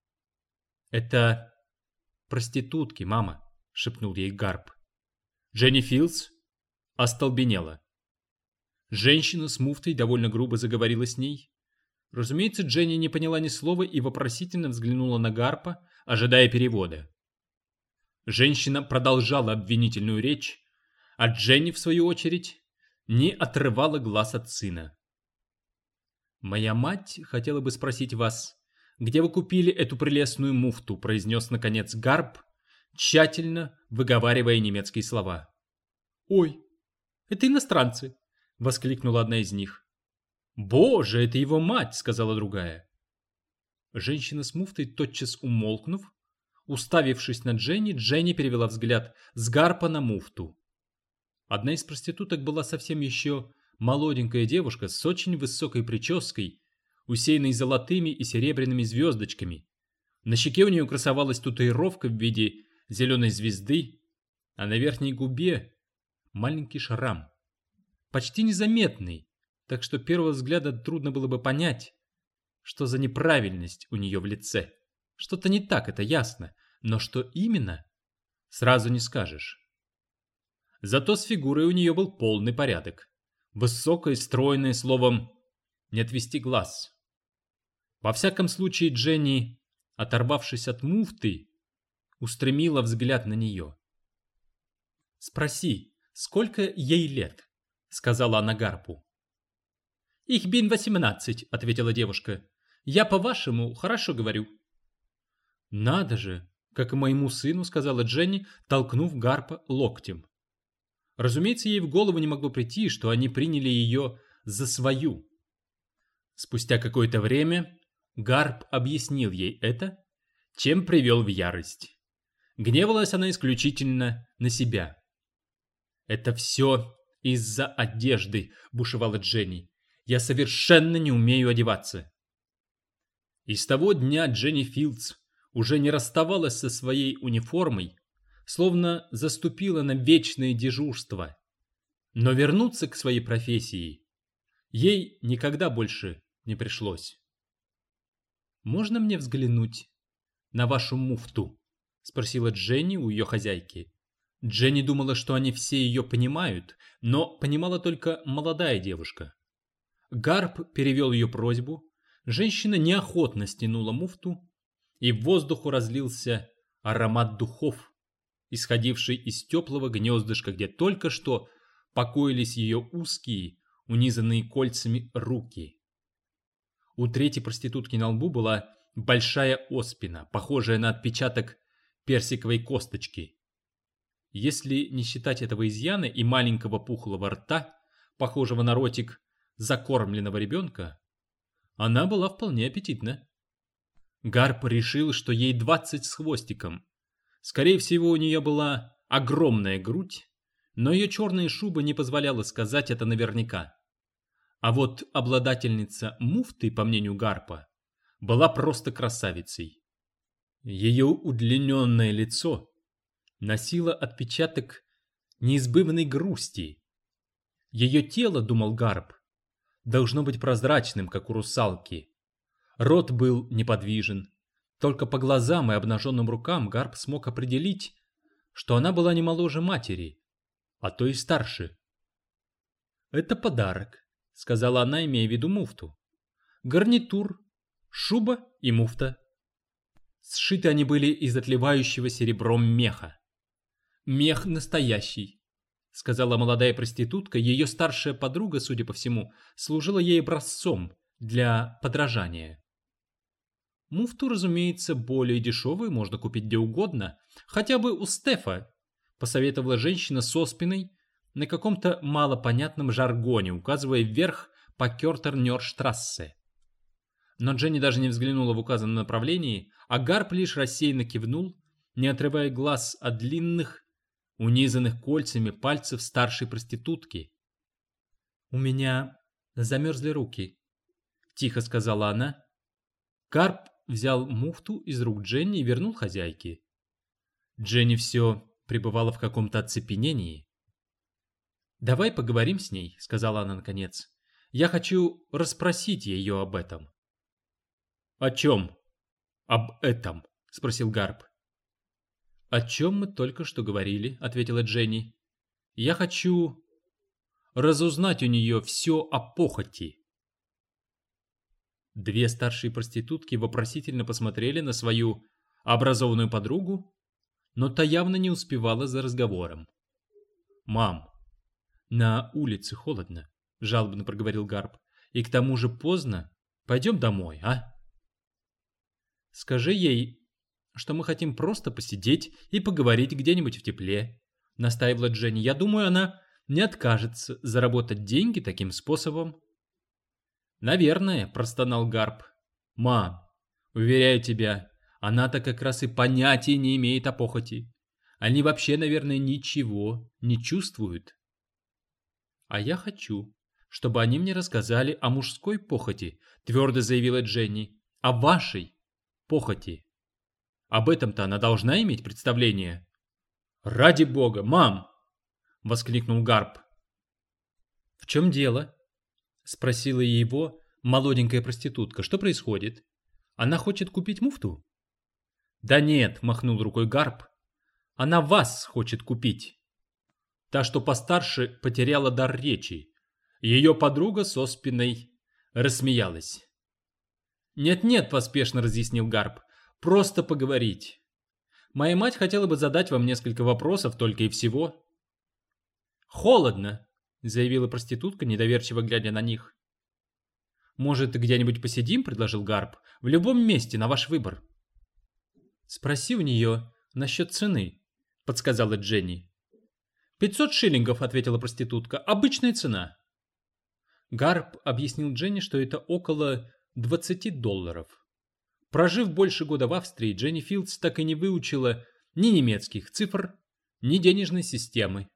«Это проститутки, мама», — шепнул ей Гарп. Дженни Филдс остолбенела. Женщина с муфтой довольно грубо заговорила с ней. Разумеется, Дженни не поняла ни слова и вопросительно взглянула на Гарпа, ожидая перевода. Женщина продолжала обвинительную речь, а Дженни, в свою очередь, не отрывала глаз от сына. «Моя мать хотела бы спросить вас, где вы купили эту прелестную муфту», — произнес наконец Гарп, тщательно выговаривая немецкие слова. «Ой, это иностранцы!» — воскликнула одна из них. «Боже, это его мать!» — сказала другая. Женщина с муфтой, тотчас умолкнув, уставившись на Дженни, Дженни перевела взгляд с Гарпа на муфту. Одна из проституток была совсем еще молоденькая девушка с очень высокой прической, усеянной золотыми и серебряными звездочками. На щеке у нее красовалась татуировка в виде зеленой звезды, а на верхней губе маленький шрам, почти незаметный, так что первого взгляда трудно было бы понять, что за неправильность у нее в лице. Что-то не так, это ясно, но что именно, сразу не скажешь. Зато с фигурой у нее был полный порядок. Высокая, стройная, словом, не отвести глаз. Во всяком случае, Дженни, оторвавшись от муфты, устремила взгляд на нее. «Спроси, сколько ей лет?» — сказала она Гарпу. «Их бин 18», — ответила девушка. «Я, по-вашему, хорошо говорю». «Надо же, как и моему сыну», — сказала Дженни, толкнув Гарпа локтем. Разумеется, ей в голову не могло прийти, что они приняли ее за свою. Спустя какое-то время Гарп объяснил ей это, чем привел в ярость. Гневалась она исключительно на себя. «Это все из-за одежды», — бушевала Дженни. «Я совершенно не умею одеваться». И с того дня Дженни Филдс уже не расставалась со своей униформой, словно заступила на вечное дежурство. Но вернуться к своей профессии ей никогда больше не пришлось. «Можно мне взглянуть на вашу муфту?» — спросила Дженни у ее хозяйки. Дженни думала, что они все ее понимают, но понимала только молодая девушка. Гарп перевел ее просьбу, женщина неохотно стянула муфту, и в воздуху разлился аромат духов, исходивший из теплого гнездышка, где только что покоились ее узкие, унизанные кольцами руки. У третьей проститутки на лбу была большая оспина, похожая на отпечаток персиковой косточки. Если не считать этого изъяна и маленького пухлого рта, похожего на ротик закормленного ребенка, она была вполне аппетитна. Гарп решил, что ей 20 с хвостиком. Скорее всего, у нее была огромная грудь, но ее черная шуба не позволяла сказать это наверняка. А вот обладательница муфты, по мнению Гарпа, была просто красавицей. Ее удлиненное лицо носило отпечаток неизбывной грусти. Ее тело, думал Гарп, должно быть прозрачным, как у русалки. Рот был неподвижен. Только по глазам и обнаженным рукам Гарп смог определить, что она была не моложе матери, а то и старше. «Это подарок», — сказала она, имея в виду муфту. «Гарнитур, шуба и муфта». Сшиты они были из отливающего серебром меха. «Мех настоящий», — сказала молодая проститутка. Ее старшая подруга, судя по всему, служила ей образцом для подражания. Муфту, разумеется, более дешевую можно купить где угодно, хотя бы у Стефа, посоветовала женщина с оспиной на каком-то малопонятном жаргоне, указывая вверх по Кёртернёрштрассе. Но Дженни даже не взглянула в указанном направлении, а Гарп лишь рассеянно кивнул, не отрывая глаз от длинных, унизанных кольцами пальцев старшей проститутки. «У меня замерзли руки», — тихо сказала она. Гарп взял муфту из рук Дженни и вернул хозяйке. Дженни все пребывала в каком-то оцепенении. «Давай поговорим с ней», — сказала она наконец. «Я хочу расспросить ее об этом». «О чем?» «Об этом?» — спросил Гарп. «О чем мы только что говорили», — ответила Дженни. «Я хочу разузнать у нее все о похоти». Две старшие проститутки вопросительно посмотрели на свою образованную подругу, но та явно не успевала за разговором. «Мам, на улице холодно», — жалобно проговорил Гарп. «И к тому же поздно. Пойдем домой, а?» «Скажи ей, что мы хотим просто посидеть и поговорить где-нибудь в тепле», — настаивала Дженни. «Я думаю, она не откажется заработать деньги таким способом». Наверное, простонал Гарп. Мам, уверяю тебя, она-то как раз и понятия не имеет о похоти. Они вообще, наверное, ничего не чувствуют. А я хочу, чтобы они мне рассказали о мужской похоти, твердо заявила Дженни. О вашей похоти. Об этом-то она должна иметь представление. Ради бога, мам! Воскликнул Гарп. В чем дело? Спросила его молоденькая проститутка. Что происходит? Она хочет купить муфту? Да нет, махнул рукой Гарп. Она вас хочет купить. Та, что постарше, потеряла дар речи. Ее подруга с оспиной рассмеялась. «Нет-нет», — поспешно разъяснил Гарп, — «просто поговорить. Моя мать хотела бы задать вам несколько вопросов, только и всего». «Холодно», — заявила проститутка, недоверчиво глядя на них. «Может, где-нибудь посидим?» — предложил Гарп. «В любом месте, на ваш выбор». «Спроси у нее насчет цены», — подсказала Дженни. 500 шиллингов, ответила проститутка. Обычная цена. Гарп объяснил Дженни, что это около $20. Прожив больше года в Австрии, Дженни Филдс так и не выучила ни немецких цифр, ни денежной системы.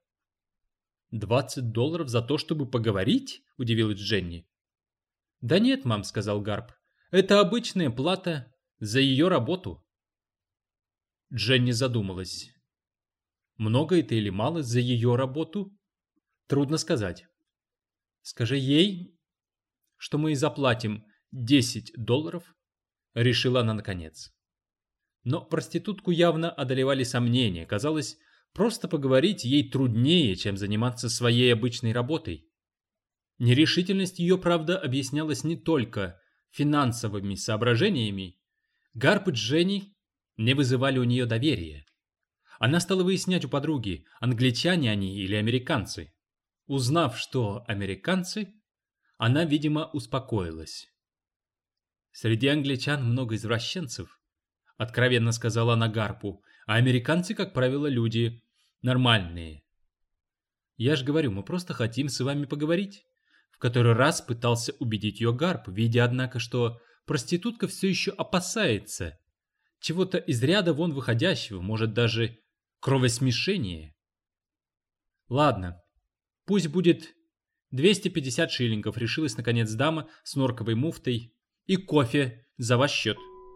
$20 за то, чтобы поговорить? Удивилась Дженни. Да нет, мам, сказал Гарп. Это обычная плата за ее работу. Дженни задумалась. Много это или мало за ее работу? Трудно сказать. Скажи ей, что мы и заплатим $10, решила она наконец. Но проститутку явно одолевали сомнения. Казалось, просто поговорить ей труднее, чем заниматься своей обычной работой. Нерешительность ее, правда, объяснялась не только финансовыми соображениями. Гарп и Дженни не вызывали у нее доверия. Она стала выяснять у подруги, англичане они или американцы. Узнав, что американцы, она, видимо, успокоилась. «Среди англичан много извращенцев», — откровенно сказала она Гарпу, «а американцы, как правило, люди нормальные». «Я ж говорю, мы просто хотим с вами поговорить», — в который раз пытался убедить ее Гарп, видя, однако, что проститутка все еще опасается чего-то из ряда вон выходящего, может, даже кровосмешения. «Ладно, пусть будет 250 шиллингов», — решилась наконец дама с норковой муфтой, «и кофе за ваш счет».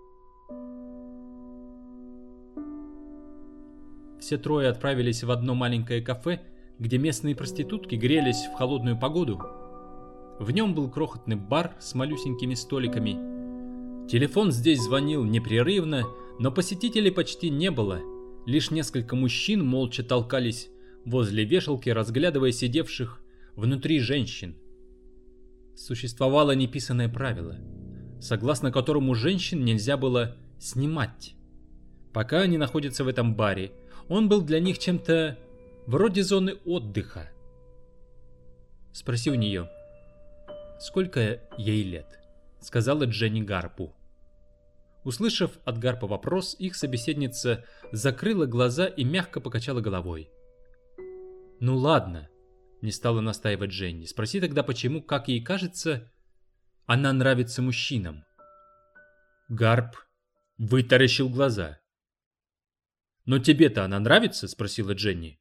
Все трое отправились в одно маленькое кафе, где местные проститутки грелись в холодную погоду. В нем был крохотный бар с малюсенькими столиками. Телефон здесь звонил непрерывно, но посетителей почти не было. Лишь несколько мужчин молча толкались возле вешалки, разглядывая сидевших внутри женщин. Существовало неписанное правило, согласно которому женщин нельзя было снимать. Пока они находятся в этом баре, он был для них чем-то вроде зоны отдыха. Спроси у нее, сколько ей лет, сказала Дженни Гарпу. Услышав от Гарпа вопрос, их собеседница закрыла глаза и мягко покачала головой. «Ну ладно», — не стала настаивать Дженни, — «спроси тогда, почему, как ей кажется, она нравится мужчинам». Гарп вытаращил глаза. «Но тебе-то она нравится?» — спросила Дженни.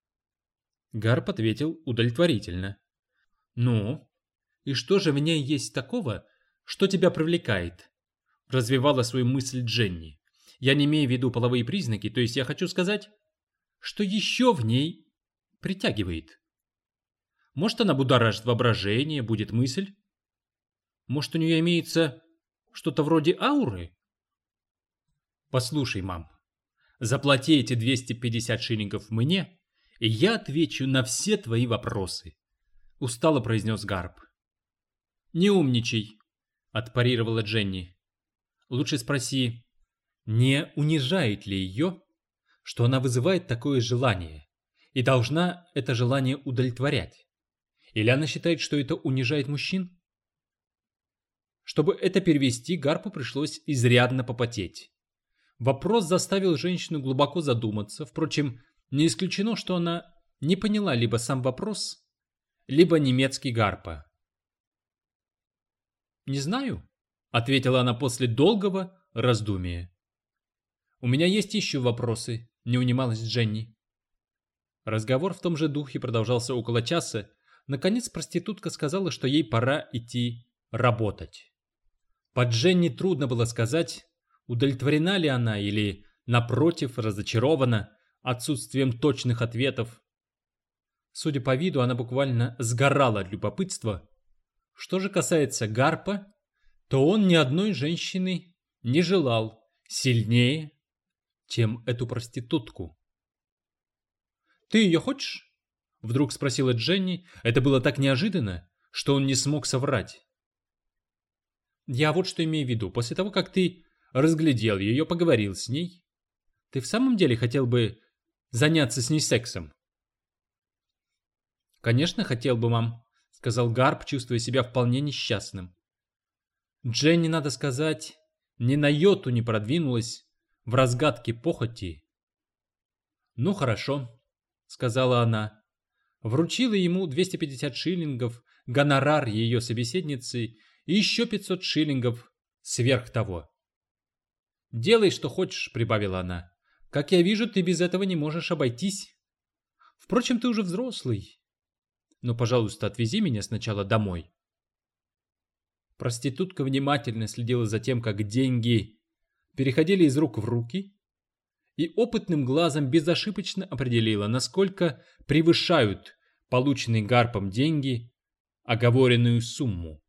Гарп ответил удовлетворительно. «Ну, и что же в ней есть такого, что тебя привлекает?» Развивала свою мысль Дженни. «Я не имею в виду половые признаки, то есть я хочу сказать, что еще в ней притягивает. Может, она будоражит воображение, будет мысль? Может, у нее имеется что-то вроде ауры?» «Послушай, мам, заплати эти 250 шиллингов мне, и я отвечу на все твои вопросы», — устало произнес Гарп. «Не умничай», — отпарировала Дженни. «Лучше спроси, не унижает ли ее, что она вызывает такое желание, и должна это желание удовлетворять? Или она считает, что это унижает мужчин?» Чтобы это перевести, Гарпу пришлось изрядно попотеть. Вопрос заставил женщину глубоко задуматься, впрочем, не исключено, что она не поняла либо сам вопрос, либо немецкий Гарпа. не знаю, ответила она после долгого раздумия. У меня есть еще вопросы, не унималась Дженни. Разговор в том же духе продолжался около часа. Наконец проститутка сказала, что ей пора идти работать. По Дженни трудно было сказать, удовлетворена ли она или, напротив, разочарована отсутствием точных ответов. Судя по виду, она буквально сгорала от любопытства. Что же касается Гарпа, то он ни одной женщины не желал сильнее, чем эту проститутку. «Ты ее хочешь?» — вдруг спросила Дженни. Это было так неожиданно, что он не смог соврать. «Я вот что имею в виду. После того, как ты разглядел ее, поговорил с ней, ты в самом деле хотел бы заняться с ней сексом?» «Конечно, хотел бы, мам», — сказал Гарп, чувствуя себя вполне несчастным. Дженни, надо сказать, ни на йоту не продвинулась в разгадке похоти. «Ну, хорошо», — сказала она. Вручила ему 250 шиллингов, гонорар ее собеседницы и еще 500 шиллингов сверх того. «Делай, что хочешь», — прибавила она. «Как я вижу, ты без этого не можешь обойтись. Впрочем, ты уже взрослый. Но, пожалуйста, отвези меня сначала домой». Проститутка внимательно следила за тем, как деньги переходили из рук в руки, и опытным глазом безошибочно определила, насколько превышают полученные Гарпом деньги оговоренную сумму.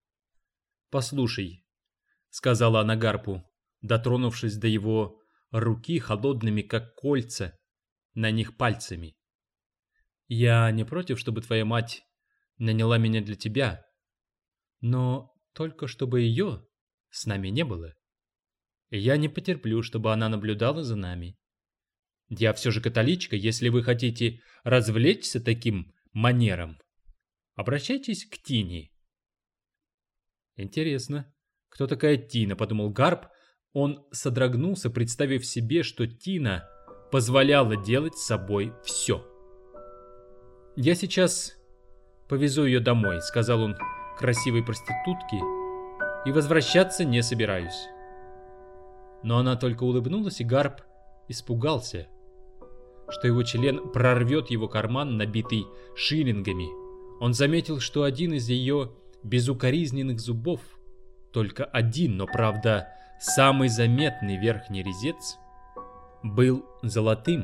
«Послушай», — сказала она Гарпу, дотронувшись до его руки холодными, как кольца, на них пальцами. «Я не против, чтобы твоя мать наняла меня для тебя, но только чтобы ее с нами не было. Я не потерплю, чтобы она наблюдала за нами. Я все же католичка, если вы хотите развлечься таким манером, обращайтесь к Тине». «Интересно, кто такая Тина?» — подумал Гарп. Он содрогнулся, представив себе, что Тина позволяла делать с собой все. «Я сейчас повезу ее домой», — сказал он красивой проститутке, — «и возвращаться не собираюсь». Но она только улыбнулась, и Гарп испугался, что его член прорвет его карман, набитый шиллингами. Он заметил, что один из ее безукоризненных зубов, только один, но, правда, самый заметный верхний резец, был золотым.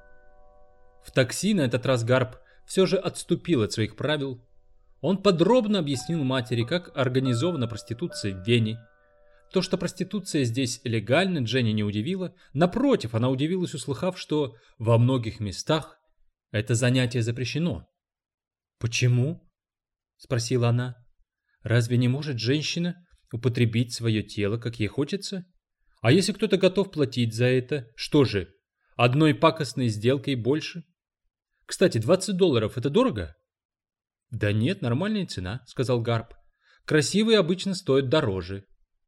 В такси на этот раз Гарп все же отступил от своих правил. Он подробно объяснил матери, как организована проституция в Вене. То, что проституция здесь легальна, Дженни не удивило. Напротив, она удивилась, услыхав, что во многих местах это занятие запрещено. «Почему?» — спросила она. «Разве не может женщина употребить свое тело, как ей хочется? А если кто-то готов платить за это, что же, одной пакостной сделкой больше? Кстати, $20 — это дорого?» «Да нет, нормальная цена», — сказал Гарп. «Красивые обычно стоят дороже».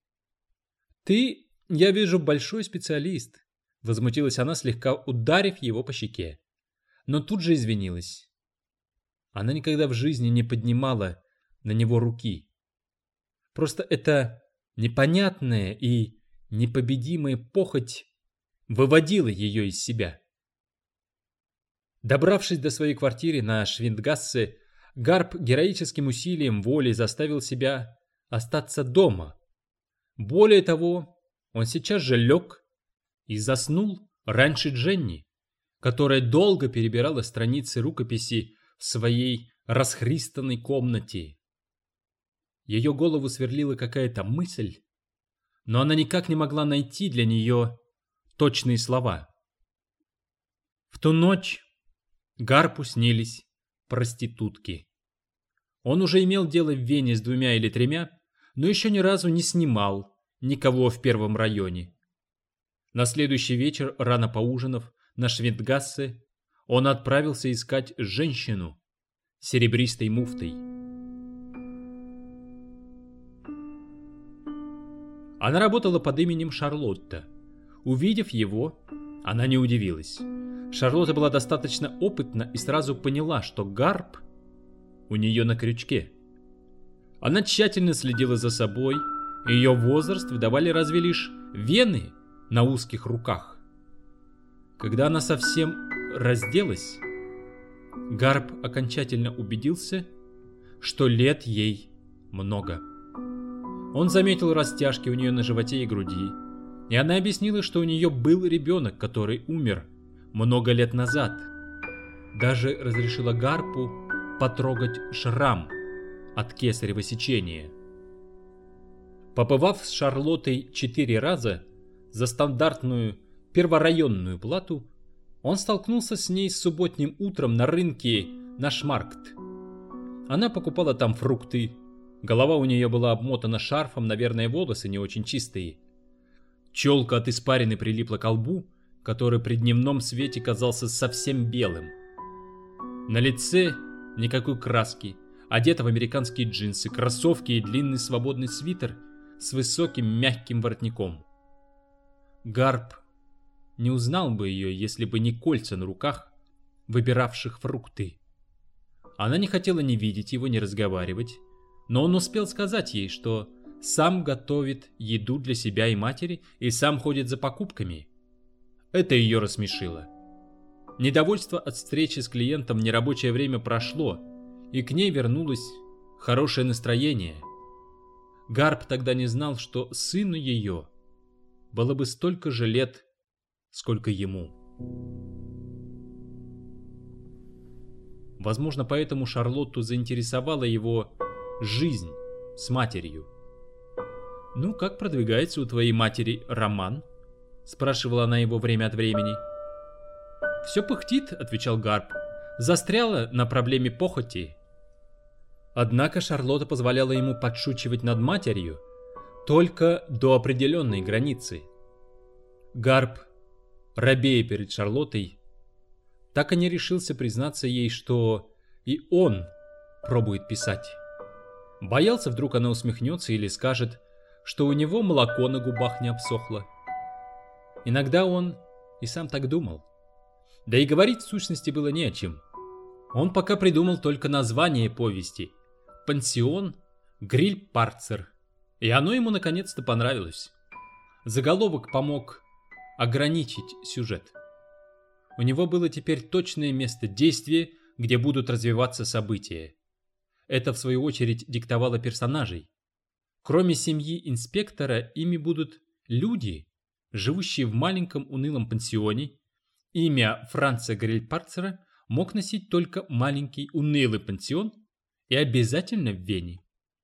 «Ты, я вижу, большой специалист», — возмутилась она, слегка ударив его по щеке. Но тут же извинилась. Она никогда в жизни не поднимала на него руки. Просто эта непонятная и непобедимая похоть выводила ее из себя. Добравшись до своей квартиры на Швиндгассе, Гарп героическим усилием воли заставил себя остаться дома. Более того, он сейчас же лег и заснул раньше Дженни, которая долго перебирала страницы рукописи в своей расхристанной комнате. Ее голову сверлила какая-то мысль, но она никак не могла найти для нее точные слова. В ту ночь Гарпу снились проститутки. Он уже имел дело в Вене с 2 или 3, но еще ни разу не снимал никого в первом районе. На следующий вечер, рано поужинав на Швиндгассе, он отправился искать женщину с серебристой муфтой. Она работала под именем Шарлотта. Увидев его, она не удивилась. Шарлотта была достаточно опытна и сразу поняла, что Гарп у нее на крючке. Она тщательно следила за собой, и ее возраст выдавали разве лишь вены на узких руках. Когда она совсем разделась, Гарп окончательно убедился, что лет ей много. Он заметил растяжки у нее на животе и груди, и она объяснила, что у нее был ребенок, который умер много лет назад. Даже разрешила Гарпу потрогать шрам от кесарево сечения. Побывав с Шарлоттой 4 раза за стандартную перворайонную плату, он столкнулся с ней субботним утром на рынке Нашмаркт. Она покупала там фрукты. Голова у нее была обмотана шарфом, наверное, волосы не очень чистые. Челка от испарины прилипла к лбу, который при дневном свете казался совсем белым. На лице никакой краски, одета в американские джинсы, кроссовки и длинный свободный свитер с высоким мягким воротником. Гарп не узнал бы ее, если бы не кольца на руках, выбиравших фрукты. Она не хотела ни видеть его, ни разговаривать, но он успел сказать ей, что сам готовит еду для себя и матери и сам ходит за покупками. Это ее рассмешило. Недовольство от встречи с клиентом в нерабочее время прошло, и к ней вернулось хорошее настроение. Гарп тогда не знал, что сыну ее было бы столько же лет, сколько ему. Возможно, поэтому Шарлотту заинтересовала его жизнь с матерью. «Ну, как продвигается у твоей матери роман?» — спрашивала она его время от времени. «Все пыхтит», — отвечал Гарп. «Застряла на проблеме похоти». Однако Шарлотта позволяла ему подшучивать над матерью только до определенной границы. Гарп, робея перед Шарлоттой, так и не решился признаться ей, что и он пробует писать. Боялся, вдруг она усмехнется или скажет, что у него молоко на губах не обсохло. Иногда он и сам так думал. Да и говорить в сущности было не о чем. Он пока придумал только название повести «Пансион Грильпарцер», и оно ему наконец-то понравилось. Заголовок помог ограничить сюжет. У него было теперь точное место действия, где будут развиваться события. Это, в свою очередь, диктовало персонажей. Кроме семьи инспектора, ими будут люди, живущие в маленьком унылом пансионе. Имя Франца Грильпарцера мог носить только маленький унылый пансион и обязательно в Вене.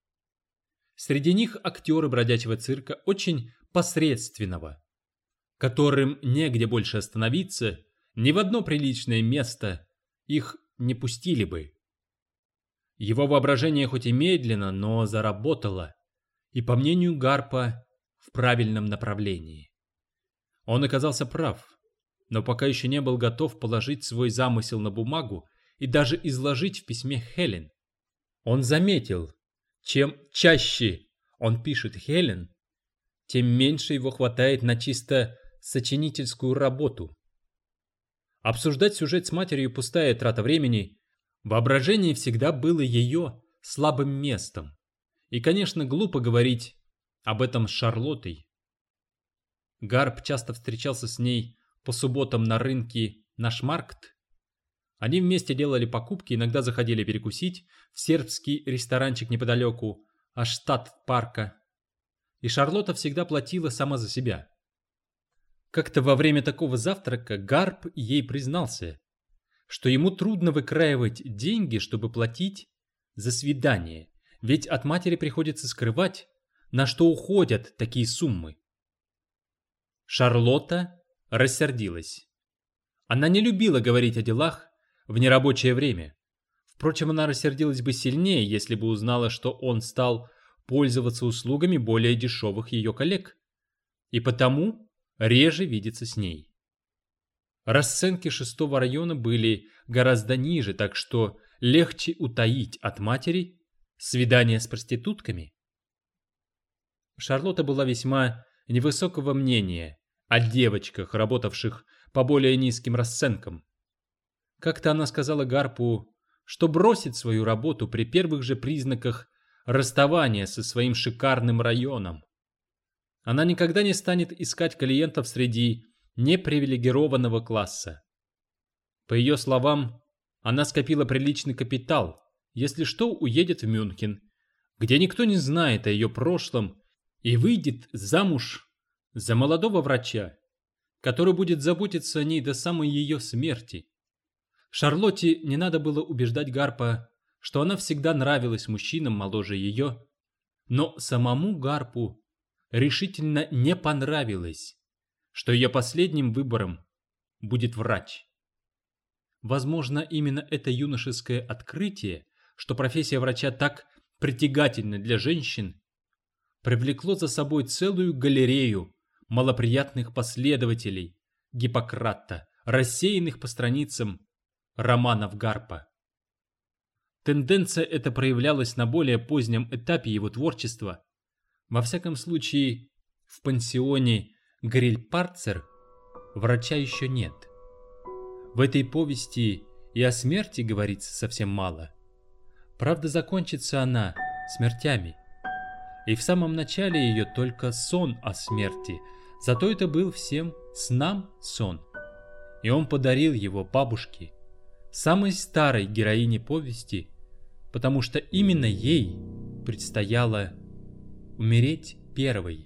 Среди них актеры бродячего цирка очень посредственного, которым негде больше остановиться, ни в одно приличное место их не пустили бы. Его воображение хоть и медленно, но заработало, и, по мнению Гарпа, в правильном направлении. Он оказался прав, но пока еще не был готов положить свой замысел на бумагу и даже изложить в письме Хелен. Он заметил, чем чаще он пишет Хелен, тем меньше его хватает на чисто сочинительскую работу. Обсуждать сюжет с матерью пустая трата времени, воображение всегда было ее слабым местом. И, конечно, глупо говорить об этом с Шарлоттой. Гарп часто встречался с ней по субботам на рынке Нашмаркт. Они вместе делали покупки, иногда заходили перекусить в сербский ресторанчик неподалеку Аштадт-парка. И Шарлотта всегда платила сама за себя. Как-то во время такого завтрака Гарп ей признался, что ему трудно выкраивать деньги, чтобы платить за свидание, ведь от матери приходится скрывать, на что уходят такие суммы. Шарлотта рассердилась. Она не любила говорить о делах в нерабочее время. Впрочем, она рассердилась бы сильнее, если бы узнала, что он стал пользоваться услугами более дешевых ее коллег, и потому реже видится с ней. Расценки 6-го района были гораздо ниже, так что легче утаить от матери свидание с проститутками. Шарлотта была весьма невысокого мнения о девочках, работавших по более низким расценкам. Как-то она сказала Гарпу, что бросит свою работу при первых же признаках расставание со своим шикарным районом. Она никогда не станет искать клиентов среди непривилегированного класса. По ее словам, она скопила приличный капитал, если что, уедет в Мюнхен, где никто не знает о ее прошлом, и выйдет замуж за молодого врача, который будет заботиться о ней до самой ее смерти. Шарлотте не надо было убеждать Гарпа, что она всегда нравилась мужчинам моложе ее, но самому Гарпу решительно не понравилось, что ее последним выбором будет врач. Возможно, именно это юношеское открытие, что профессия врача так притягательна для женщин, привлекло за собой целую галерею малоприятных последователей Гиппократа, рассеянных по страницам романов Гарпа. Тенденция эта проявлялась на более позднем этапе его творчества. Во всяком случае, в пансионе Грильпарцер врача еще нет. В этой повести и о смерти говорится совсем мало. Правда, закончится она смертями. И в самом начале ее только сон о смерти, зато это был всем снам сон. И он подарил его бабушке, самой старой героине повести, потому что именно ей предстояло умереть первой.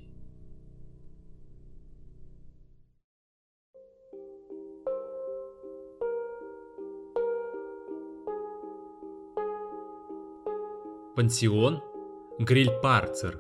Пансион Грильпарцер.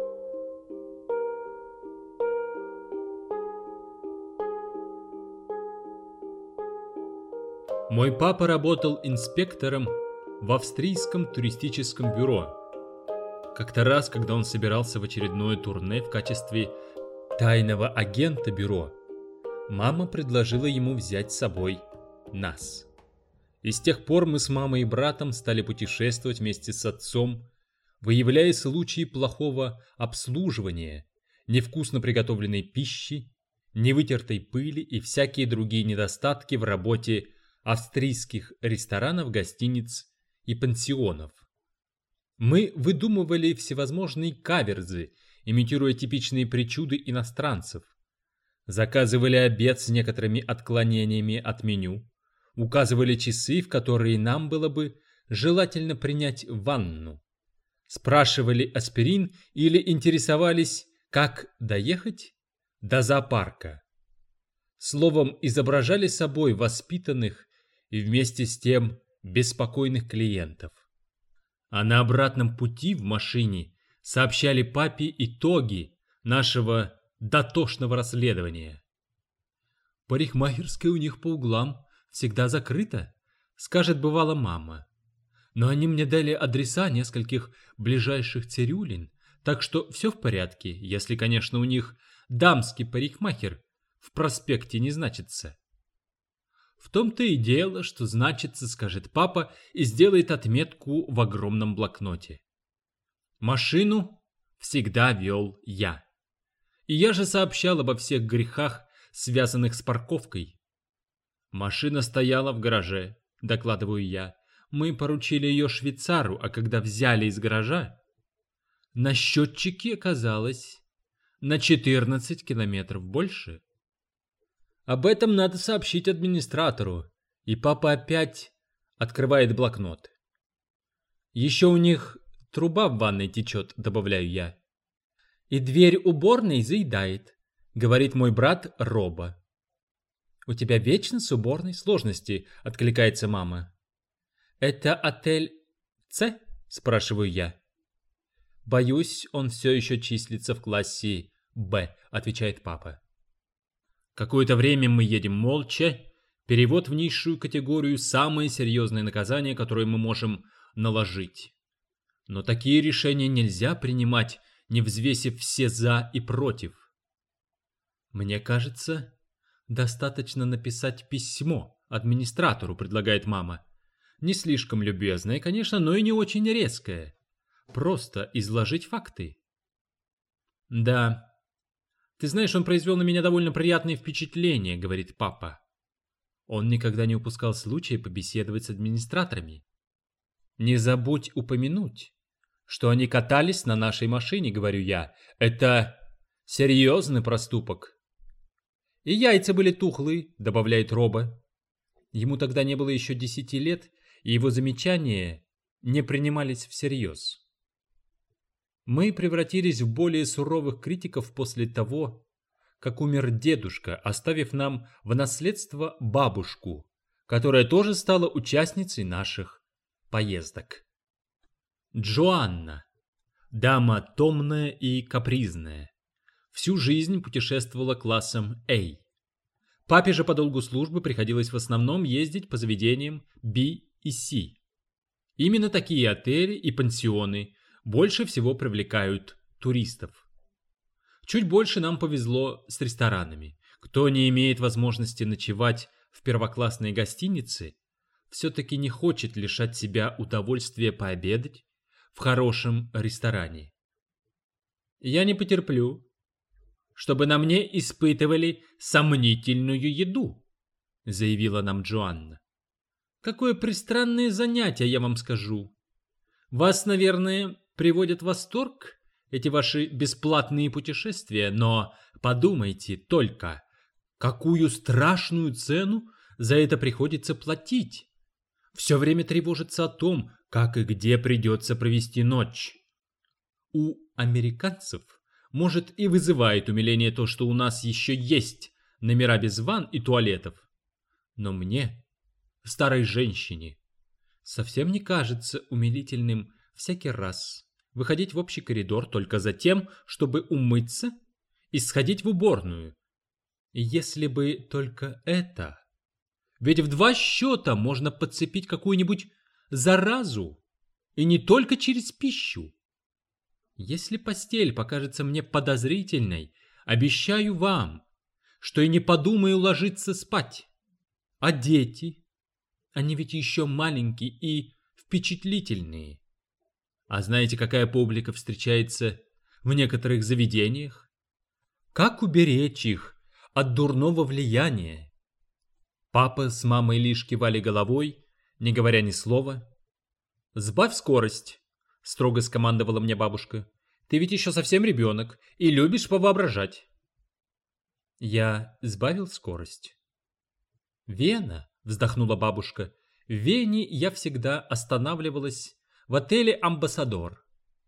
Мой папа работал инспектором в австрийском туристическом бюро. Как-то раз, когда он собирался в очередное турне в качестве тайного агента бюро, мама предложила ему взять с собой нас. И с тех пор мы с мамой и братом стали путешествовать вместе с отцом, выявляя случаи плохого обслуживания, невкусно приготовленной пищи, невытертой пыли и всякие другие недостатки в работе австрийских ресторанов, гостиниц и пансионов. Мы выдумывали всевозможные каверзы, имитируя типичные причуды иностранцев. Заказывали обед с некоторыми отклонениями от меню, указывали часы, в которые нам было бы желательно принять ванну, спрашивали аспирин или интересовались, как доехать до зоопарка. Словом, изображали собой воспитанных и вместе с тем беспокойных клиентов. А на обратном пути в машине сообщали папе итоги нашего дотошного расследования. «Парикмахерская у них по углам всегда закрыта», — скажет бывало мама. «Но они мне дали адреса нескольких ближайших цирюлин, так что все в порядке, если, конечно, у них дамский парикмахер в проспекте не значится». «В том-то и дело, что значится», — скажет папа и сделает отметку в огромном блокноте. Машину всегда вел я. И я же сообщал обо всех грехах, связанных с парковкой. «Машина стояла в гараже», — докладываю я. «Мы поручили ее швейцару, а когда взяли из гаража, на счетчике оказалось на 14 километров больше». Об этом надо сообщить администратору, и папа опять открывает блокнот. «Еще у них труба в ванной течет», — добавляю я. «И дверь уборной заедает», — говорит мой брат Роба. «У тебя вечно с уборной сложности», — откликается мама. «Это отель С?» — спрашиваю я. «Боюсь, он все еще числится в классе Б», — отвечает папа. Какое-то время мы едем молча. Перевод в низшую категорию — самое серьезное наказание, которое мы можем наложить. Но такие решения нельзя принимать, не взвесив все «за» и «против». «Мне кажется, достаточно написать письмо администратору», — предлагает мама. Не слишком любезное, конечно, но и не очень резкое. Просто изложить факты. «Да. Ты знаешь, он произвел на меня довольно приятное впечатление», — говорит папа. Он никогда не упускал случая побеседовать с администраторами. «Не забудь упомянуть, что они катались на нашей машине, говорю я. Это серьезный проступок. И яйца были тухлые, добавляет Роба. Ему тогда не было еще 10 лет, и его замечания не принимались всерьез. Мы превратились в более суровых критиков после того, как умер дедушка, оставив нам в наследство бабушку, которая тоже стала участницей наших поездок. Джоанна, дама томная и капризная, всю жизнь путешествовала классом A. Папе же по долгу службы приходилось в основном ездить по заведениям B и C. Именно такие отели и пансионы больше всего привлекают туристов. Чуть больше нам повезло с ресторанами. Кто не имеет возможности ночевать в первоклассной гостинице, все-таки не хочет лишать себя удовольствия пообедать в хорошем ресторане. Я не потерплю, чтобы на мне испытывали сомнительную еду, заявила нам Джоанна. Какое пристранное занятие, я вам скажу. Вас, наверное, приводят в восторг эти ваши бесплатные путешествия, но подумайте только, какую страшную цену за это приходится платить. Все время тревожиться о том, как и где придется провести ночь. У американцев, может, и вызывает умиление то, что у нас еще есть номера без ванн и туалетов. Но мне, старой женщине, совсем не кажется умилительным всякий раз выходить в общий коридор только за тем, чтобы умыться и сходить в уборную. И если бы только это... Ведь в 2 счета можно подцепить какую-нибудь заразу, и не только через пищу. Если постель покажется мне подозрительной, обещаю вам, что и не подумаю ложиться спать. А дети? Они ведь еще маленькие и впечатлительные. А знаете, какая публика встречается в некоторых заведениях? Как уберечь их от дурного влияния? Папа с мамой лишь кивали головой, не говоря ни слова. «Сбавь скорость», — строго скомандовала мне бабушка. «Ты ведь еще совсем ребенок и любишь повоображать». Я сбавил скорость. «Вена», — вздохнула бабушка, — «в Вене я всегда останавливалась в отеле «Амбассадор».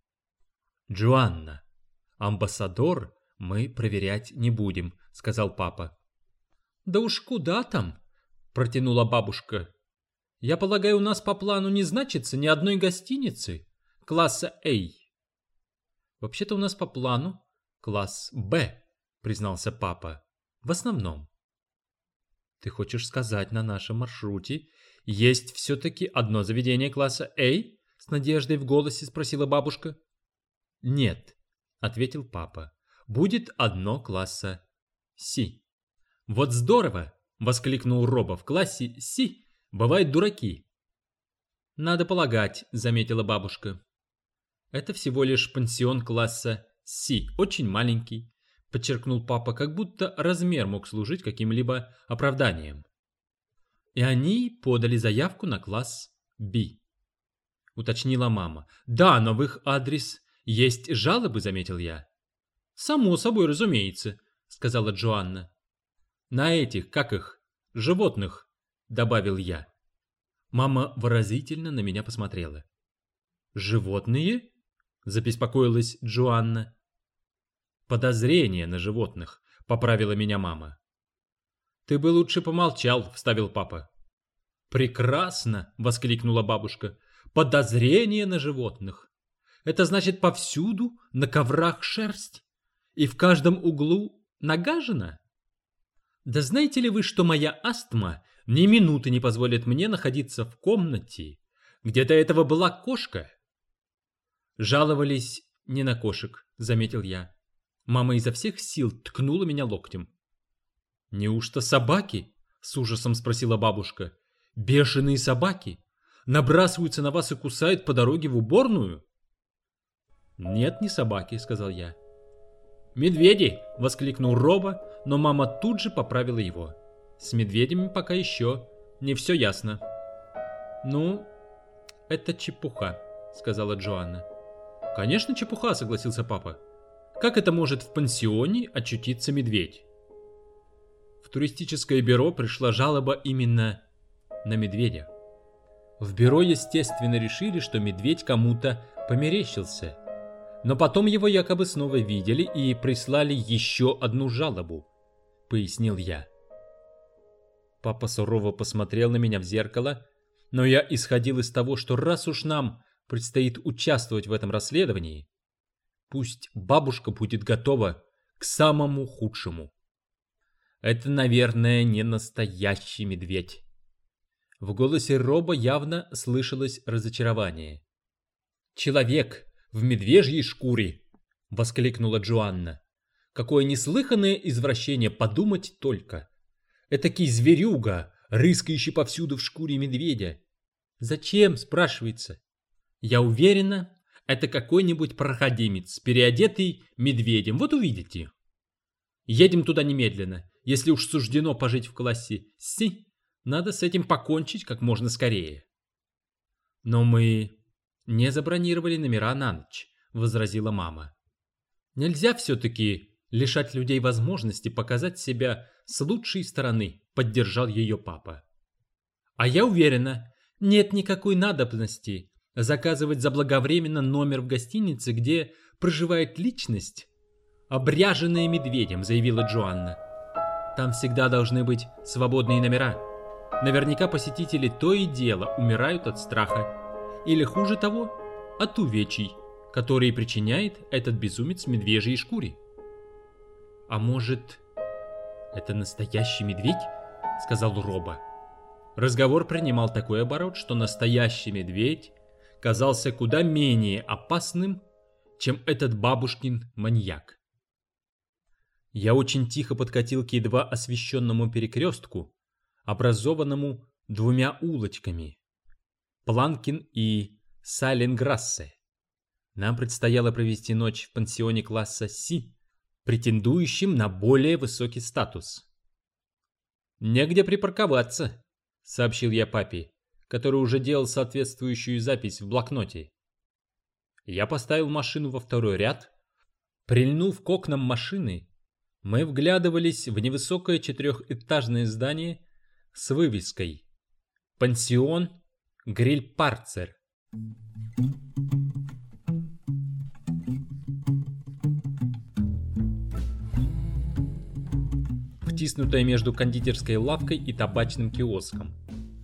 «Джоанна, «Амбассадор» мы проверять не будем», — сказал папа. «Да уж куда там?» — протянула бабушка. «Я полагаю, у нас по плану не значится ни одной гостиницы класса A». «Вообще-то у нас по плану класс Б», — признался папа. «В основном». «Ты хочешь сказать, на нашем маршруте есть все-таки одно заведение класса A?» — с надеждой в голосе спросила бабушка. «Нет», — ответил папа. «Будет одно класса C». «Вот здорово!» — воскликнул Роба. «В классе C бывают дураки». «Надо полагать», — заметила бабушка. «Это всего лишь пансион класса C, очень маленький», — подчеркнул папа, как будто размер мог служить каким-либо оправданием. «И они подали заявку на класс B», — уточнила мама. «Да, но в их адрес есть жалобы», — заметил я. «Само собой, разумеется», — сказала Джоанна. «На этих, как их, животных», — добавил я. Мама выразительно на меня посмотрела. «Животные?» — забеспокоилась Джоанна. «Подозрение на животных», — поправила меня мама. «Ты бы лучше помолчал», — вставил папа. «Прекрасно!» — воскликнула бабушка. «Подозрение на животных. Это значит, повсюду на коврах шерсть, и в каждом углу нагажена? Да знаете ли вы, что моя астма ни минуты не позволит мне находиться в комнате, где до этого была кошка?» «Жаловались не на кошек», — заметил я. Мама изо всех сил ткнула меня локтем. «Неужто собаки?» — с ужасом спросила бабушка. «Бешеные собаки набрасываются на вас и кусают по дороге в уборную?» «Нет, не собаки», — сказал я. «Медведи!» — воскликнул Роба, но мама тут же поправила его. «С медведями пока еще не все ясно». «Ну, это чепуха», — сказала Джоанна. Конечно, чепуха, согласился папа. Как это может в пансионе очутиться медведь? В туристическое бюро пришла жалоба именно на медведя. В бюро, естественно, решили, что медведь кому-то померещился. Но потом его якобы снова видели и прислали еще одну жалобу, пояснил я. Папа сурово посмотрел на меня в зеркало, но я исходил из того, что раз уж нам предстоит участвовать в этом расследовании, пусть бабушка будет готова к самому худшему. Это, наверное, не настоящий медведь. В голосе Роба явно слышалось разочарование. «Человек в медвежьей шкуре!» — воскликнула Джоанна. «Какое неслыханное извращение, подумать только! Этакий зверюга, рыскающий повсюду в шкуре медведя. Зачем, спрашивается? Я уверена, это какой-нибудь проходимец, переодетый медведем, вот увидите. Едем туда немедленно, если уж суждено пожить в классе Си. Надо с этим покончить как можно скорее». «Но мы не забронировали номера на ночь», — возразила мама. «Нельзя все-таки лишать людей возможности показать себя с лучшей стороны», — поддержал ее папа. «А я уверена, нет никакой надобности заказывать заблаговременно номер в гостинице, где проживает личность, обряженная медведем», — заявила Джоанна. «Там всегда должны быть свободные номера. Наверняка посетители то и дело умирают от страха. Или хуже того, от увечий, которые причиняет этот безумец в медвежьей шкуре». «А может, это настоящий медведь?» — сказал Роба. Разговор принимал такой оборот, что настоящий медведь казался куда менее опасным, чем этот бабушкин маньяк. Я очень тихо подкатил к едва освещенному перекрестку, образованному двумя улочками — Планкин и Сайленграссе. Нам предстояло провести ночь в пансионе класса Си, претендующим на более высокий статус. «Негде припарковаться», — сообщил я папе, который уже делал соответствующую запись в блокноте. Я поставил машину во второй ряд. Прильнув к окнам машины, мы вглядывались в невысокое 4-этажное здание с вывеской «Пансион Гриль-Парцер». Втиснутое между кондитерской лавкой и табачным киоском.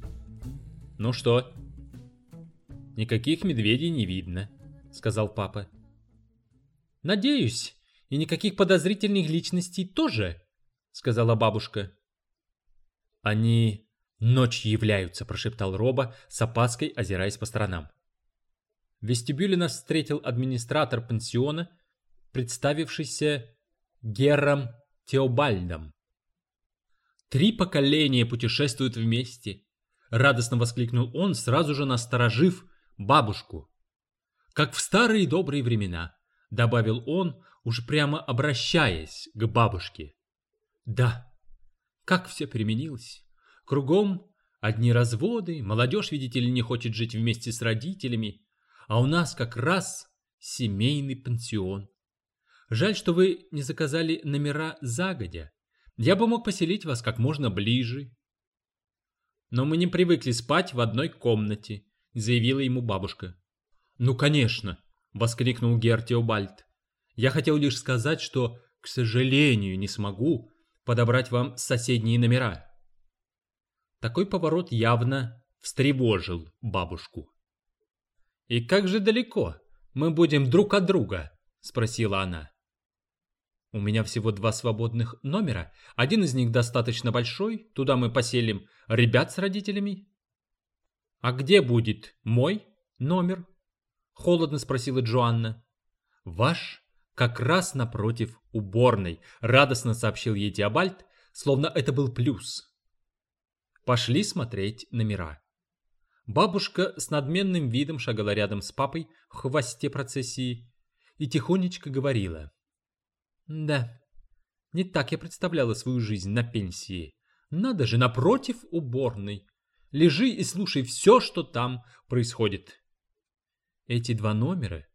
«Ну что?» «Никаких медведей не видно», — сказал папа. «Надеюсь, и никаких подозрительных личностей тоже», — сказала бабушка. «Они ночью являются», — прошептал Роба, с опаской озираясь по сторонам. В вестибюле нас встретил администратор пансиона, представившийся Герром Теобальдом. «3 поколения путешествуют вместе», — радостно воскликнул он, сразу же насторожив бабушку. «Как в старые добрые времена», — добавил он, уж прямо обращаясь к бабушке. «Да, как все переменилось. Кругом одни разводы, молодежь, видите ли, не хочет жить вместе с родителями, а у нас как раз семейный пансион. Жаль, что вы не заказали номера загодя. Я бы мог поселить вас как можно ближе». «Но мы не привыкли спать в одной комнате», — заявила ему бабушка. «Ну, конечно», — воскликнул Герр Теобальд. «Я хотел лишь сказать, что, к сожалению, не смогу подобрать вам соседние номера». Такой поворот явно встревожил бабушку. «И как же далеко мы будем друг от друга?» — спросила она. «У меня всего 2 свободных номера. Один из них достаточно большой. Туда мы поселим ребят с родителями». «А где будет мой номер?» — холодно спросила Джоанна. «Ваш как раз напротив уборной», — радостно сообщил ей Теобальд, словно это был плюс. Пошли смотреть номера. Бабушка с надменным видом шагала рядом с папой в хвосте процессии и тихонечко говорила: «Да, не так я представляла свою жизнь на пенсии. Надо же, напротив уборной. Лежи и слушай все, что там происходит». Эти 2 номера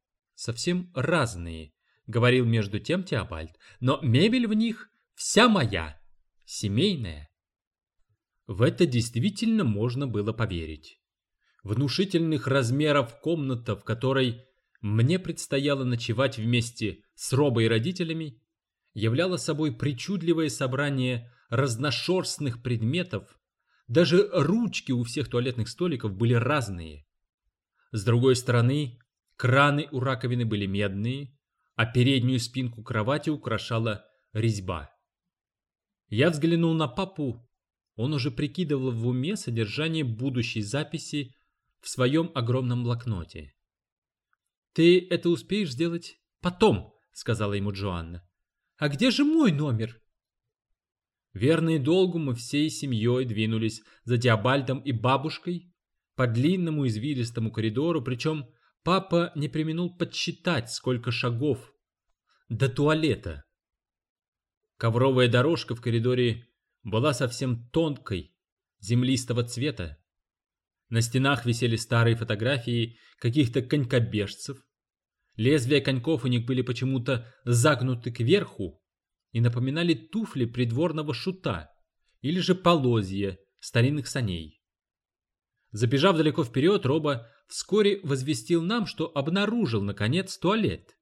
совсем разные, говорил между тем Теобальд, но мебель в них вся моя, семейная. В это действительно можно было поверить. Внушительных размеров комната, в которой мне предстояло ночевать вместе с Робой и родителями, являла собой причудливое собрание разношерстных предметов. Даже ручки у всех туалетных столиков были разные. С другой стороны, краны у раковины были медные, а переднюю спинку кровати украшала резьба. Я взглянул на папу. Он уже прикидывал в уме содержание будущей записи в своем огромном блокноте. «Ты это успеешь сделать потом», — сказала ему Джоанна. «А где же мой номер?» Верные долгу, мы всей семьей двинулись за Теобальдом и бабушкой по длинному извилистому коридору, причем папа не преминул подсчитать, сколько шагов до туалета. Ковровая дорожка в коридоре была совсем тонкой, землистого цвета. На стенах висели старые фотографии каких-то конькобежцев. Лезвия коньков у них были почему-то загнуты кверху и напоминали туфли придворного шута или же полозья старинных саней. Забежав далеко вперед, Роба вскоре возвестил нам, что обнаружил, наконец, туалет.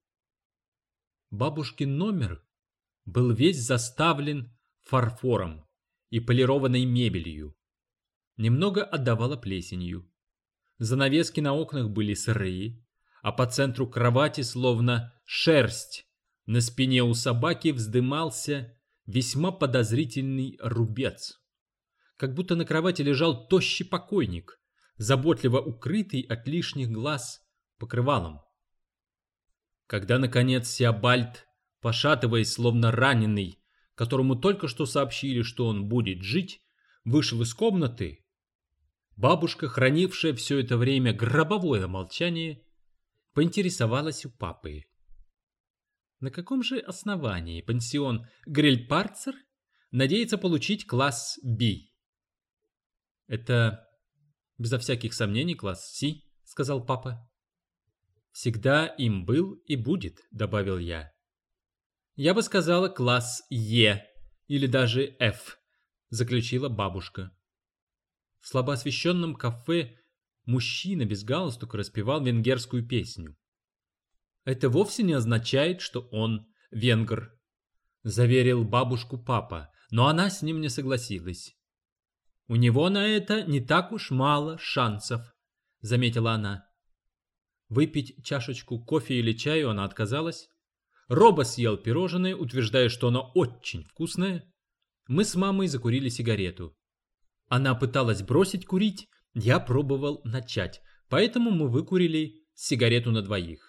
Бабушкин номер был весь заставлен фарфором и полированной мебелью. Немного отдавало плесенью. Занавески на окнах были сырые, а по центру кровати, словно шерсть, на спине у собаки вздымался весьма подозрительный рубец. Как будто на кровати лежал тощий покойник, заботливо укрытый от лишних глаз покрывалом. Когда, наконец, Теобальд, пошатываясь, словно раненый, которому только что сообщили, что он будет жить, вышел из комнаты, бабушка, хранившая все это время гробовое молчание, поинтересовалась у папы. На каком же основании пансион Грильпарцер надеется получить класс B? Это, безо всяких сомнений, класс C, сказал папа. Всегда им был и будет, добавил я. Я бы сказала класс Е или даже F, заключила бабушка. В слабо освещенном кафе мужчина без галстука распевал венгерскую песню. «Это вовсе не означает, что он венгр», — заверил бабушку папа, но она с ним не согласилась. «У него на это не так уж мало шансов», — заметила она. Выпить чашечку кофе или чаю она отказалась. Роба съел пирожное, утверждая, что оно очень вкусное. Мы с мамой закурили сигарету. Она пыталась бросить курить, я пробовал начать, поэтому мы выкурили сигарету на двоих.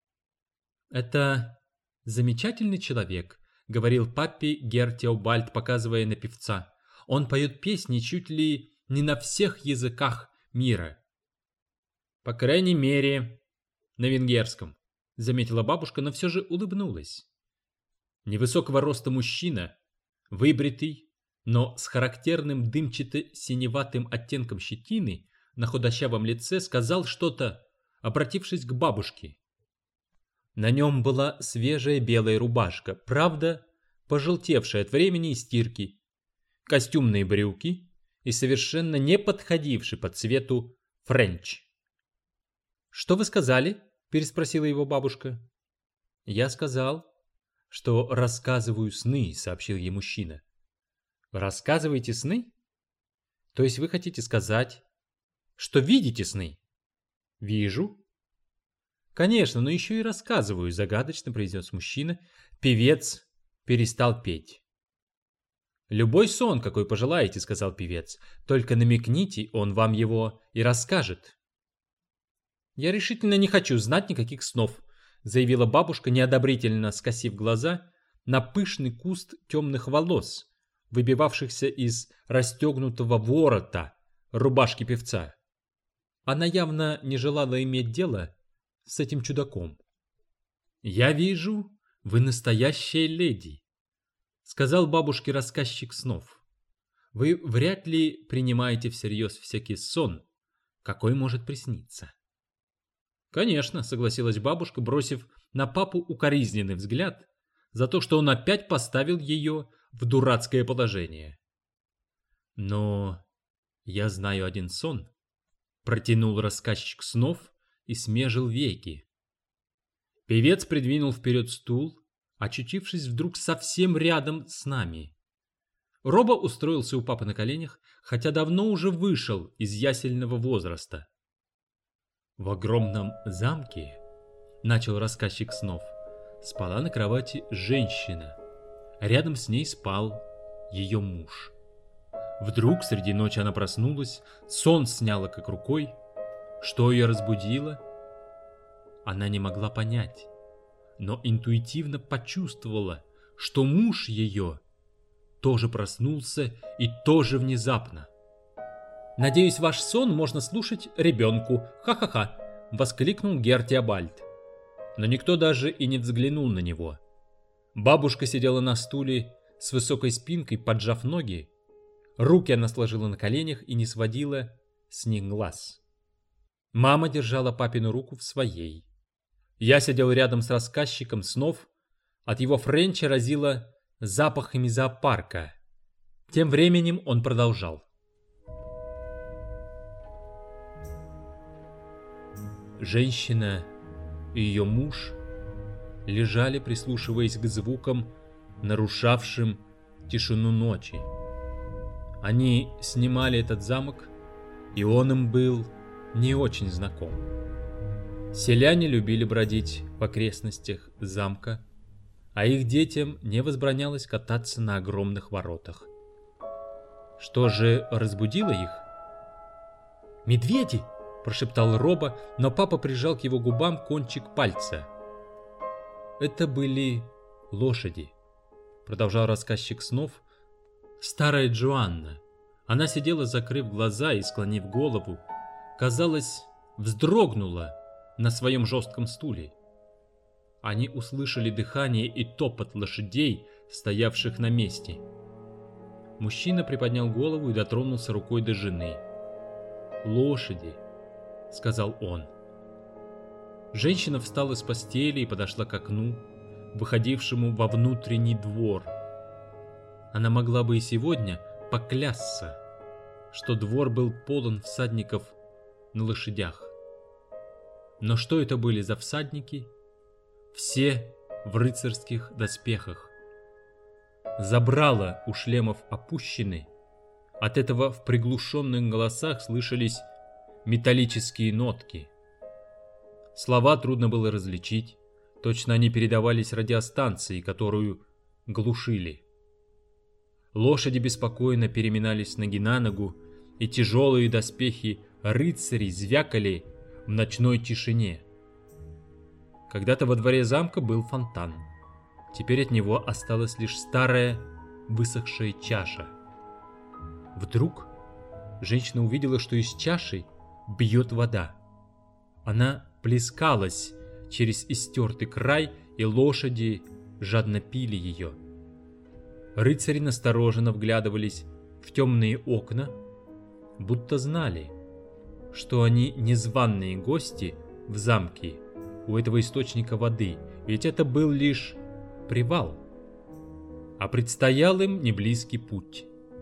«Это замечательный человек», — говорил папе герр Теобальд, показывая на певца. «Он поет песни чуть ли не на всех языках мира». «По крайней мере, на венгерском», — заметила бабушка, но все же улыбнулась. Невысокого роста мужчина, выбритый, но с характерным дымчато-синеватым оттенком щетины на худощавом лице, сказал что-то, обратившись к бабушке. На нем была свежая белая рубашка, правда, пожелтевшая от времени и стирки, костюмные брюки и совершенно не подходивший по цвету френч. «Что вы сказали?» – переспросила его бабушка. «Я сказал, что рассказываю сны», – сообщил ей мужчина. «Рассказываете сны? То есть вы хотите сказать, что видите сны?» «Вижу». «Конечно, но еще и рассказываю», — загадочно произнес мужчина. Певец перестал петь. «Любой сон, какой пожелаете», — сказал певец. «Только намекните, он вам его и расскажет». «Я решительно не хочу знать никаких снов», — заявила бабушка, неодобрительно скосив глаза на пышный куст темных волос, выбивавшихся из расстегнутого ворота рубашки певца. Она явно не желала иметь дело с этим чудаком. «Я вижу, вы настоящая леди», — сказал бабушке рассказчик снов. «Вы вряд ли принимаете всерьез всякий сон, какой может присниться». «Конечно», — согласилась бабушка, бросив на папу укоризненный взгляд за то, что он опять поставил ее в дурацкое положение. «Но я знаю один сон», — протянул рассказчик снов и смежил веки. Певец придвинул вперед стул, очутившись вдруг совсем рядом с нами. Роба устроился у папы на коленях, хотя давно уже вышел из ясельного возраста. «В огромном замке, — начал рассказчик снов, — спала на кровати женщина. Рядом с ней спал ее муж. Вдруг среди ночи она проснулась, сон сняло как рукой. Что ее разбудило? Она не могла понять, но интуитивно почувствовала, что муж ее тоже проснулся и тоже внезапно. «Надеюсь, ваш сон можно слушать ребенку. Ха-ха-ха!» — воскликнул Герр Теобальд. Но никто даже и не взглянул на него. Бабушка сидела на стуле с высокой спинкой, поджав ноги. Руки она сложила на коленях и не сводила с них глаз. Мама держала папину руку в своей. Я сидел рядом с рассказчиком снов. От его френча разило запахами зоопарка. Тем временем он продолжал. Женщина и ее муж лежали, прислушиваясь к звукам, нарушавшим тишину ночи. Они снимали этот замок, и он им был не очень знаком. Селяне любили бродить в окрестностях замка, а их детям не возбранялось кататься на огромных воротах. Что же разбудило их? «Медведи!» – прошептал Роба, но папа прижал к его губам кончик пальца. «Это были лошади», – продолжал рассказчик снов. Старая Джоанна. Она сидела, закрыв глаза и склонив голову. Казалось, вздрогнула на своем жестком стуле. Они услышали дыхание и топот лошадей, стоявших на месте. Мужчина приподнял голову и дотронулся рукой до жены. «Лошади», — сказал он. Женщина встала с постели и подошла к окну, выходившему во внутренний двор. Она могла бы и сегодня поклясться, что двор был полон всадников на лошадях. Но что это были за всадники? Все в рыцарских доспехах. Забрала у шлемов опущены. От этого в приглушенных голосах слышались металлические нотки. Слова трудно было различить, точно они передавались радиостанции, которую глушили. Лошади беспокойно переминались с ноги на ногу, и тяжелые доспехи рыцарей звякали в ночной тишине. Когда-то во дворе замка был фонтан. Теперь от него осталась лишь старая высохшая чаша. Вдруг женщина увидела, что из чаши бьет вода. Она плескалась через истертый край, и лошади жадно пили ее. Рыцари настороженно вглядывались в темные окна, будто знали, что они незваные гости в замке у этого источника воды, ведь это был лишь привал, а предстоял им неблизкий путь.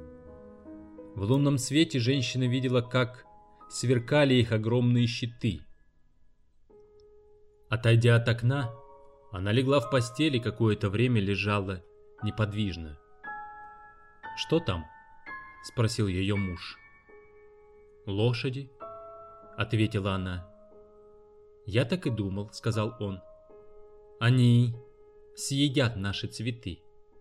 В лунном свете женщина видела, как сверкали их огромные щиты. Отойдя от окна, она легла в постели и какое-то время лежала неподвижно. «Что там?» — спросил ее муж. «Лошади», — ответила она. «Я так и думал», — сказал он. «Они съедят наши цветы».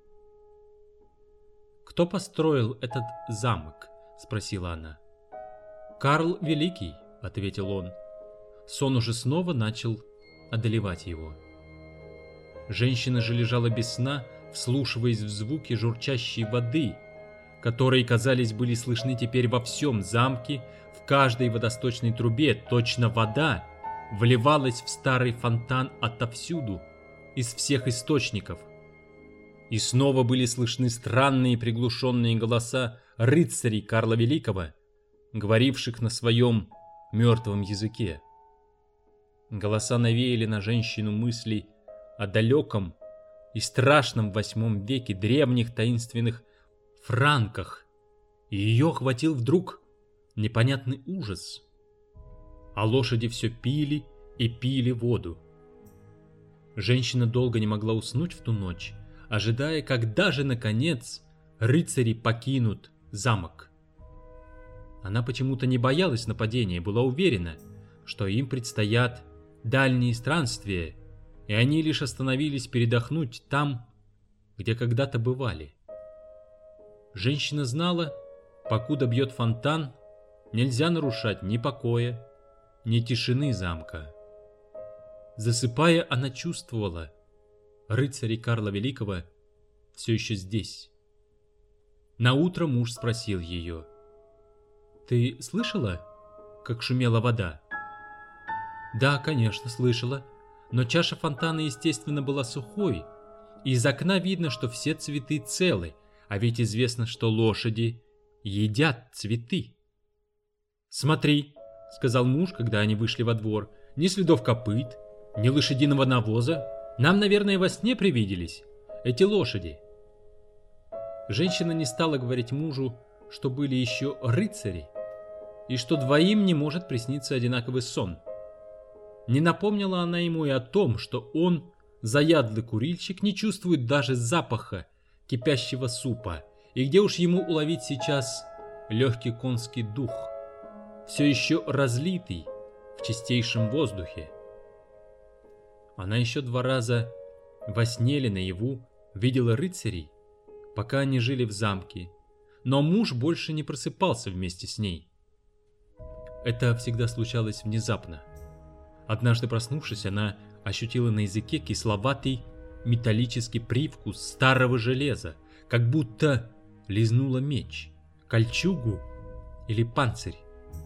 «Кто построил этот замок?» — спросила она. «Карл Великий», — ответил он. Сон уже снова начал одолевать его. Женщина же лежала без сна, вслушиваясь в звуки журчащей воды, которые, казались, были слышны теперь во всем замке, в каждой водосточной трубе. Точно вода вливалась в старый фонтан отовсюду, из всех источников. И снова были слышны странные приглушенные голоса рыцарей Карла Великого, говоривших на своем мертвом языке. Голоса навеяли на женщину мысли о далеком и страшном VIII веке древних таинственных франках, и ее охватил вдруг непонятный ужас. А лошади все пили и пили воду. Женщина долго не могла уснуть в ту ночь, ожидая, когда же, наконец, рыцари покинут замок. Она почему-то не боялась нападения и была уверена, что им предстоят дальние странствия, и они лишь остановились передохнуть там, где когда-то бывали. Женщина знала, покуда бьет фонтан, нельзя нарушать ни покоя, ни тишины замка. Засыпая, она чувствовала, рыцари Карла Великого все еще здесь. Наутро муж спросил ее: «Ты слышала, как шумела вода?» «Да, конечно, слышала, но чаша фонтана, естественно, была сухой, и из окна видно, что все цветы целы, а ведь известно, что лошади едят цветы». «Смотри», — сказал муж, когда они вышли во двор, — «ни следов копыт, ни лошадиного навоза. Нам, наверное, во сне привиделись эти лошади». Женщина не стала говорить мужу, что были еще рыцари, и что двоим не может присниться одинаковый сон. Не напомнила она ему и о том, что он, заядлый курильщик, не чувствует даже запаха кипящего супа, и где уж ему уловить сейчас легкий конский дух, все еще разлитый в чистейшем воздухе. Она еще 2 раза во сне или наяву видела рыцарей, пока они жили в замке, но муж больше не просыпался вместе с ней. Это всегда случалось внезапно. Однажды проснувшись, она ощутила на языке кисловатый металлический привкус старого железа, как будто лизнула меч, кольчугу или панцирь.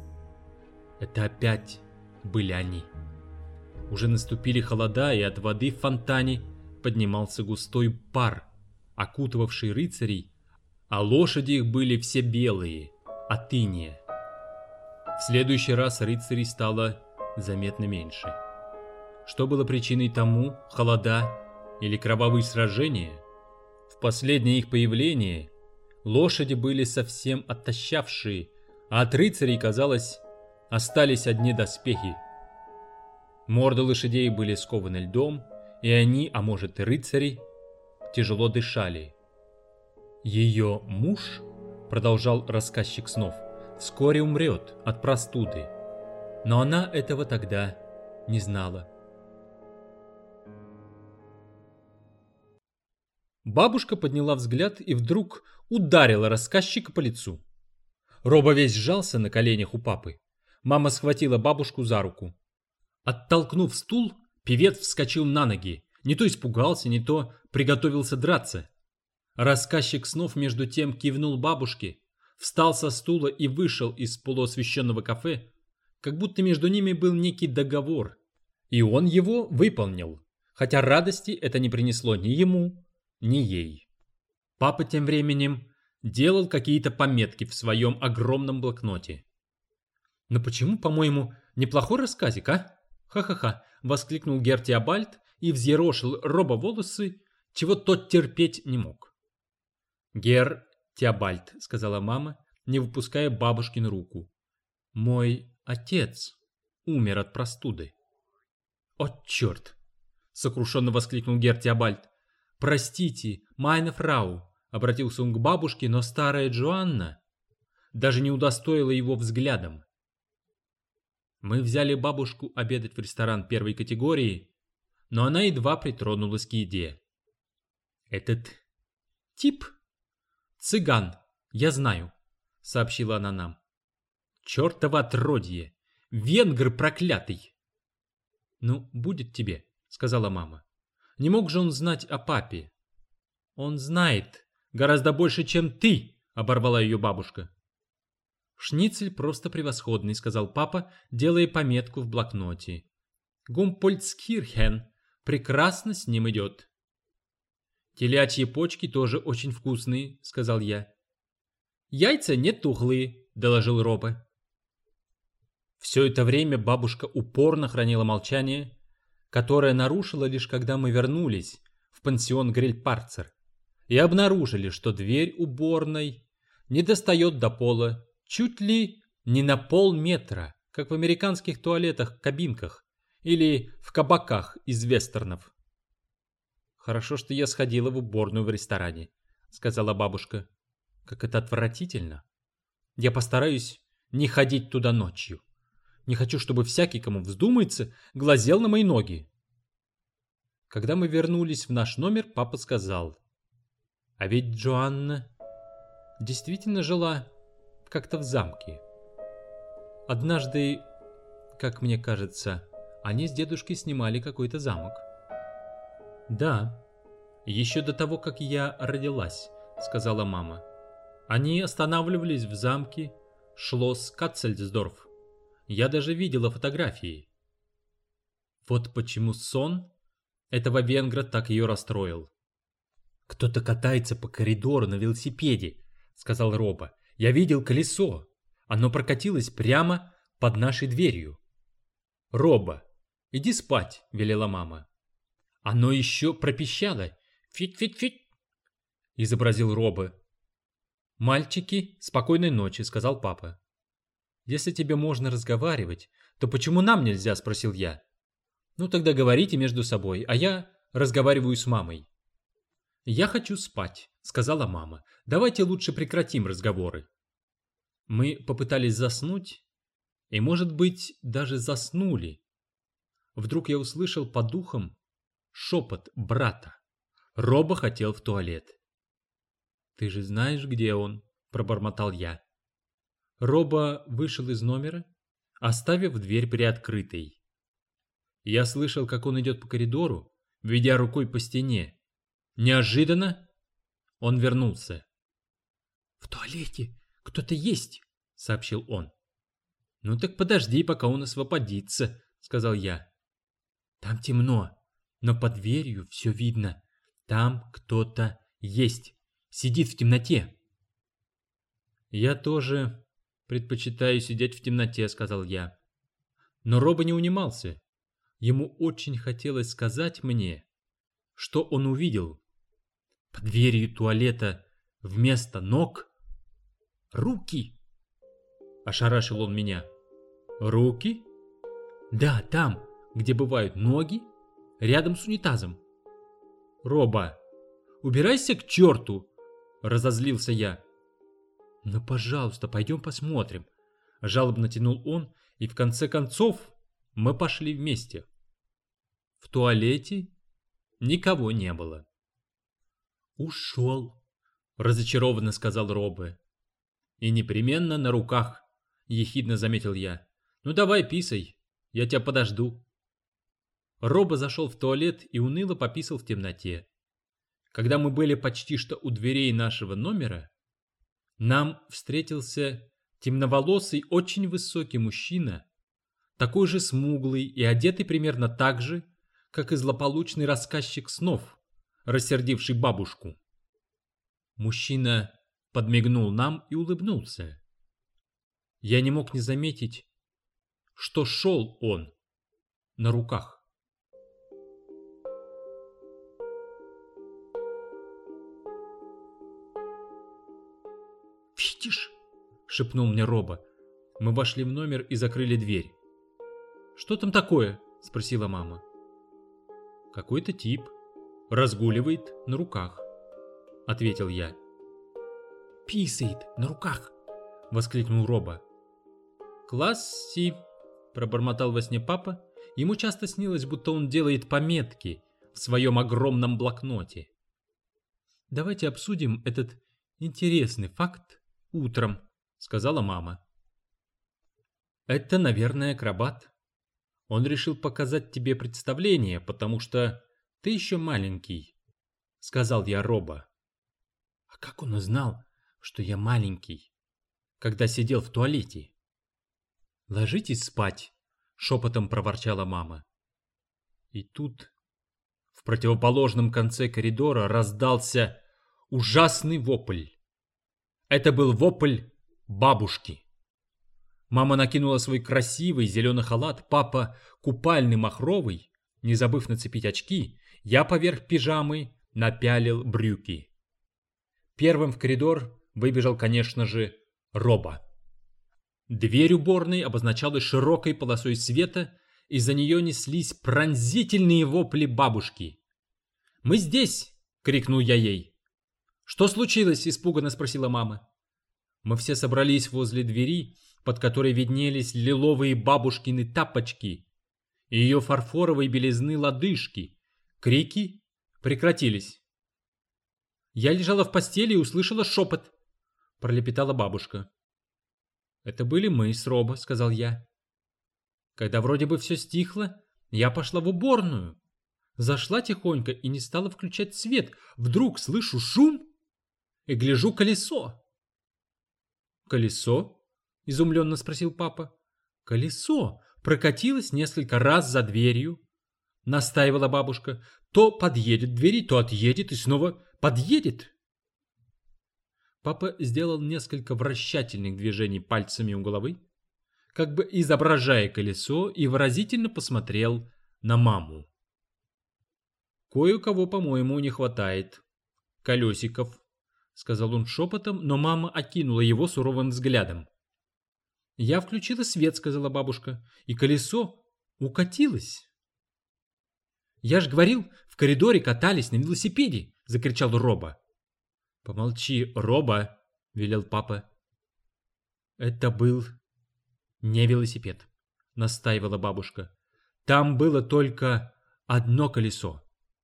Это опять были они. Уже наступили холода, и от воды в фонтане поднимался густой пар, окутывавший рыцарей, а лошади их были все белые от иния. В следующий раз рыцарей стало заметно меньше. Что было причиной тому, холода или кровавые сражения? В последнее их появление лошади были совсем оттощавшие, а от рыцарей, казалось, остались одни доспехи. Морды лошадей были скованы льдом, и они, а может и рыцари, тяжело дышали. «Ее муж, — продолжал рассказчик снов, — вскоре умрет от простуды, но она этого тогда не знала». Бабушка подняла взгляд и вдруг ударила рассказчика по лицу. Роба весь сжался на коленях у папы. Мама схватила бабушку за руку. Оттолкнув стул, певец вскочил на ноги, не то испугался, не то приготовился драться. Рассказчик снов между тем кивнул бабушке, встал со стула и вышел из полуосвещенного кафе, как будто между ними был некий договор, и он его выполнил, хотя радости это не принесло ни ему, ни ей. Папа тем временем делал какие-то пометки в своем огромном блокноте. «Но почему, по-моему, неплохой рассказик, а? Ха-ха-ха!» — воскликнул Герр Теобальд и взъерошил Роба волосы, чего тот терпеть не мог. «Герр Теобальд», — сказала мама, не выпуская бабушкину руку, — «мой отец умер от простуды». «О, черт!» — сокрушенно воскликнул Герр Теобальд. «Простите, майне фрау», — обратился он к бабушке, но старая Джоанна даже не удостоила его взглядом. Мы взяли бабушку обедать в ресторан 1 категории, но она едва притронулась к еде. «Этот тип цыган, я знаю», — сообщила она нам. «Чертово отродье! Венгр проклятый!» «Ну, будет тебе», — сказала мама. «Не мог же он знать о папе?» «Он знает гораздо больше, чем ты», — оборвала ее бабушка. «Шницель просто превосходный», — сказал папа, делая пометку в блокноте. «Гумпольцкирхен прекрасно с ним идет». «Телячьи почки тоже очень вкусные», — сказал я. «Яйца не тухлые», — доложил Роба. Все это время бабушка упорно хранила молчание, которое нарушила лишь когда мы вернулись в пансион Гриль-Парцер и обнаружили, что дверь уборной не достает до пола чуть ли не на полметра, как в американских туалетах-кабинках или в кабаках из вестернов. «Хорошо, что я сходила в уборную в ресторане», — сказала бабушка. «Как это отвратительно. Я постараюсь не ходить туда ночью. Не хочу, чтобы всякий, кому вздумается, глазел на мои ноги». Когда мы вернулись в наш номер, папа сказал: «А ведь Джоанна действительно жила как-то в замке. Однажды, как мне кажется, они с дедушкой снимали какой-то замок». «Да, еще до того, как я родилась», — сказала мама. «Они останавливались в замке Шлосс Катцельсдорф. Я даже видела фотографии». Вот почему сон этого венгра так ее расстроил. «Кто-то катается по коридору на велосипеде», — сказал Роба. «Я видел колесо. Оно прокатилось прямо под нашей дверью». «Роба, иди спать», — велела мама. «Оно еще пропищало. Фить-фить-фить», — изобразил Роба. «Мальчики, спокойной ночи», — сказал папа. «Если тебе можно разговаривать, то почему нам нельзя?» — спросил я. «Ну тогда говорите между собой, а я разговариваю с мамой». «Я хочу спать», — сказала мама. «Давайте лучше прекратим разговоры». Мы попытались заснуть, и, может быть, даже заснули. Вдруг я услышал по духам шепот брата. Роба хотел в туалет. «Ты же знаешь, где он?» — пробормотал я. Роба вышел из номера, оставив дверь приоткрытой. Я слышал, как он идет по коридору, ведя рукой по стене. Неожиданно он вернулся. «В туалете кто-то есть», — сообщил он. «Ну так подожди, пока он освободится», — сказал я. «Там темно, но под дверью все видно. Там кто-то есть. Сидит в темноте». «Я тоже предпочитаю сидеть в темноте», — сказал я. Но Роба не унимался. Ему очень хотелось сказать мне, что он увидел. Под дверью туалета вместо ног руки. Ошарашил он меня. «Руки?» «Да, там, где бывают ноги, рядом с унитазом». «Роба, убирайся к черту!» — разозлился я. «Ну, пожалуйста, пойдем посмотрим», — жалобно тянул он, и в конце концов мы пошли вместе. В туалете никого не было. «Ушел», — разочарованно сказал Роба. «И непременно на руках», — ехидно заметил я. «Ну давай писай, я тебя подожду». Роба зашел в туалет и уныло пописал в темноте. Когда мы были почти что у дверей нашего номера, нам встретился темноволосый, очень высокий мужчина, такой же смуглый и одетый примерно так же, как и злополучный рассказчик снов, рассердивший бабушку. Мужчина подмигнул нам и улыбнулся. Я не мог не заметить, что шел он на руках. «Видишь?» — шепнул мне Роба. Мы вошли в номер и закрыли дверь. «Что там такое?» — спросила мама. «Какой-то тип разгуливает на руках», — ответил я. «Писает на руках!» — воскликнул Роба. «Класси!» — пробормотал во сне папа. Ему часто снилось, будто он делает пометки в своем огромном блокноте. «Давайте обсудим этот интересный факт утром», — сказала мама. «Это, наверное, акробат. Он решил показать тебе представление, потому что ты еще маленький», — сказал я Роба. «А как он узнал, что я маленький, когда сидел в туалете?» «Ложитесь спать», — шепотом проворчала мама. И тут в противоположном конце коридора раздался ужасный вопль. Это был вопль бабушки. Мама накинула свой красивый зеленый халат, папа купальный махровый, не забыв нацепить очки, я поверх пижамы напялил брюки. Первым в коридор выбежал, конечно же, Роба. Дверь уборной обозначалась широкой полосой света, и за нее неслись пронзительные вопли бабушки. «Мы здесь!» — крикнул я ей. «Что случилось?» — испуганно спросила мама. Мы все собрались возле двери, под которой виднелись лиловые бабушкины тапочки и ее фарфоровой белизны лодыжки. Крики прекратились. «Я лежала в постели и услышала шепот», — пролепетала бабушка. «Это были мы с Робо», — сказал я. Когда вроде бы все стихло, я пошла в уборную. Зашла тихонько и не стала включать свет. Вдруг слышу шум и гляжу колесо. «Колесо?» — изумленно спросил папа. «Колесо прокатилось несколько раз за дверью», — настаивала бабушка. «То подъедет к двери, то отъедет и снова подъедет». Папа сделал несколько вращательных движений пальцами у головы, как бы изображая колесо, и выразительно посмотрел на маму. «Кое-кого, по-моему, не хватает колесиков», — сказал он шепотом, но мама окинула его суровым взглядом. «Я включила свет», — сказала бабушка, — «и колесо укатилось». «Я ж говорил, в коридоре катались на велосипеде», — закричал Роба. «Помолчи, Роба», — велел папа. «Это был не велосипед», — настаивала бабушка. «Там было только одно колесо».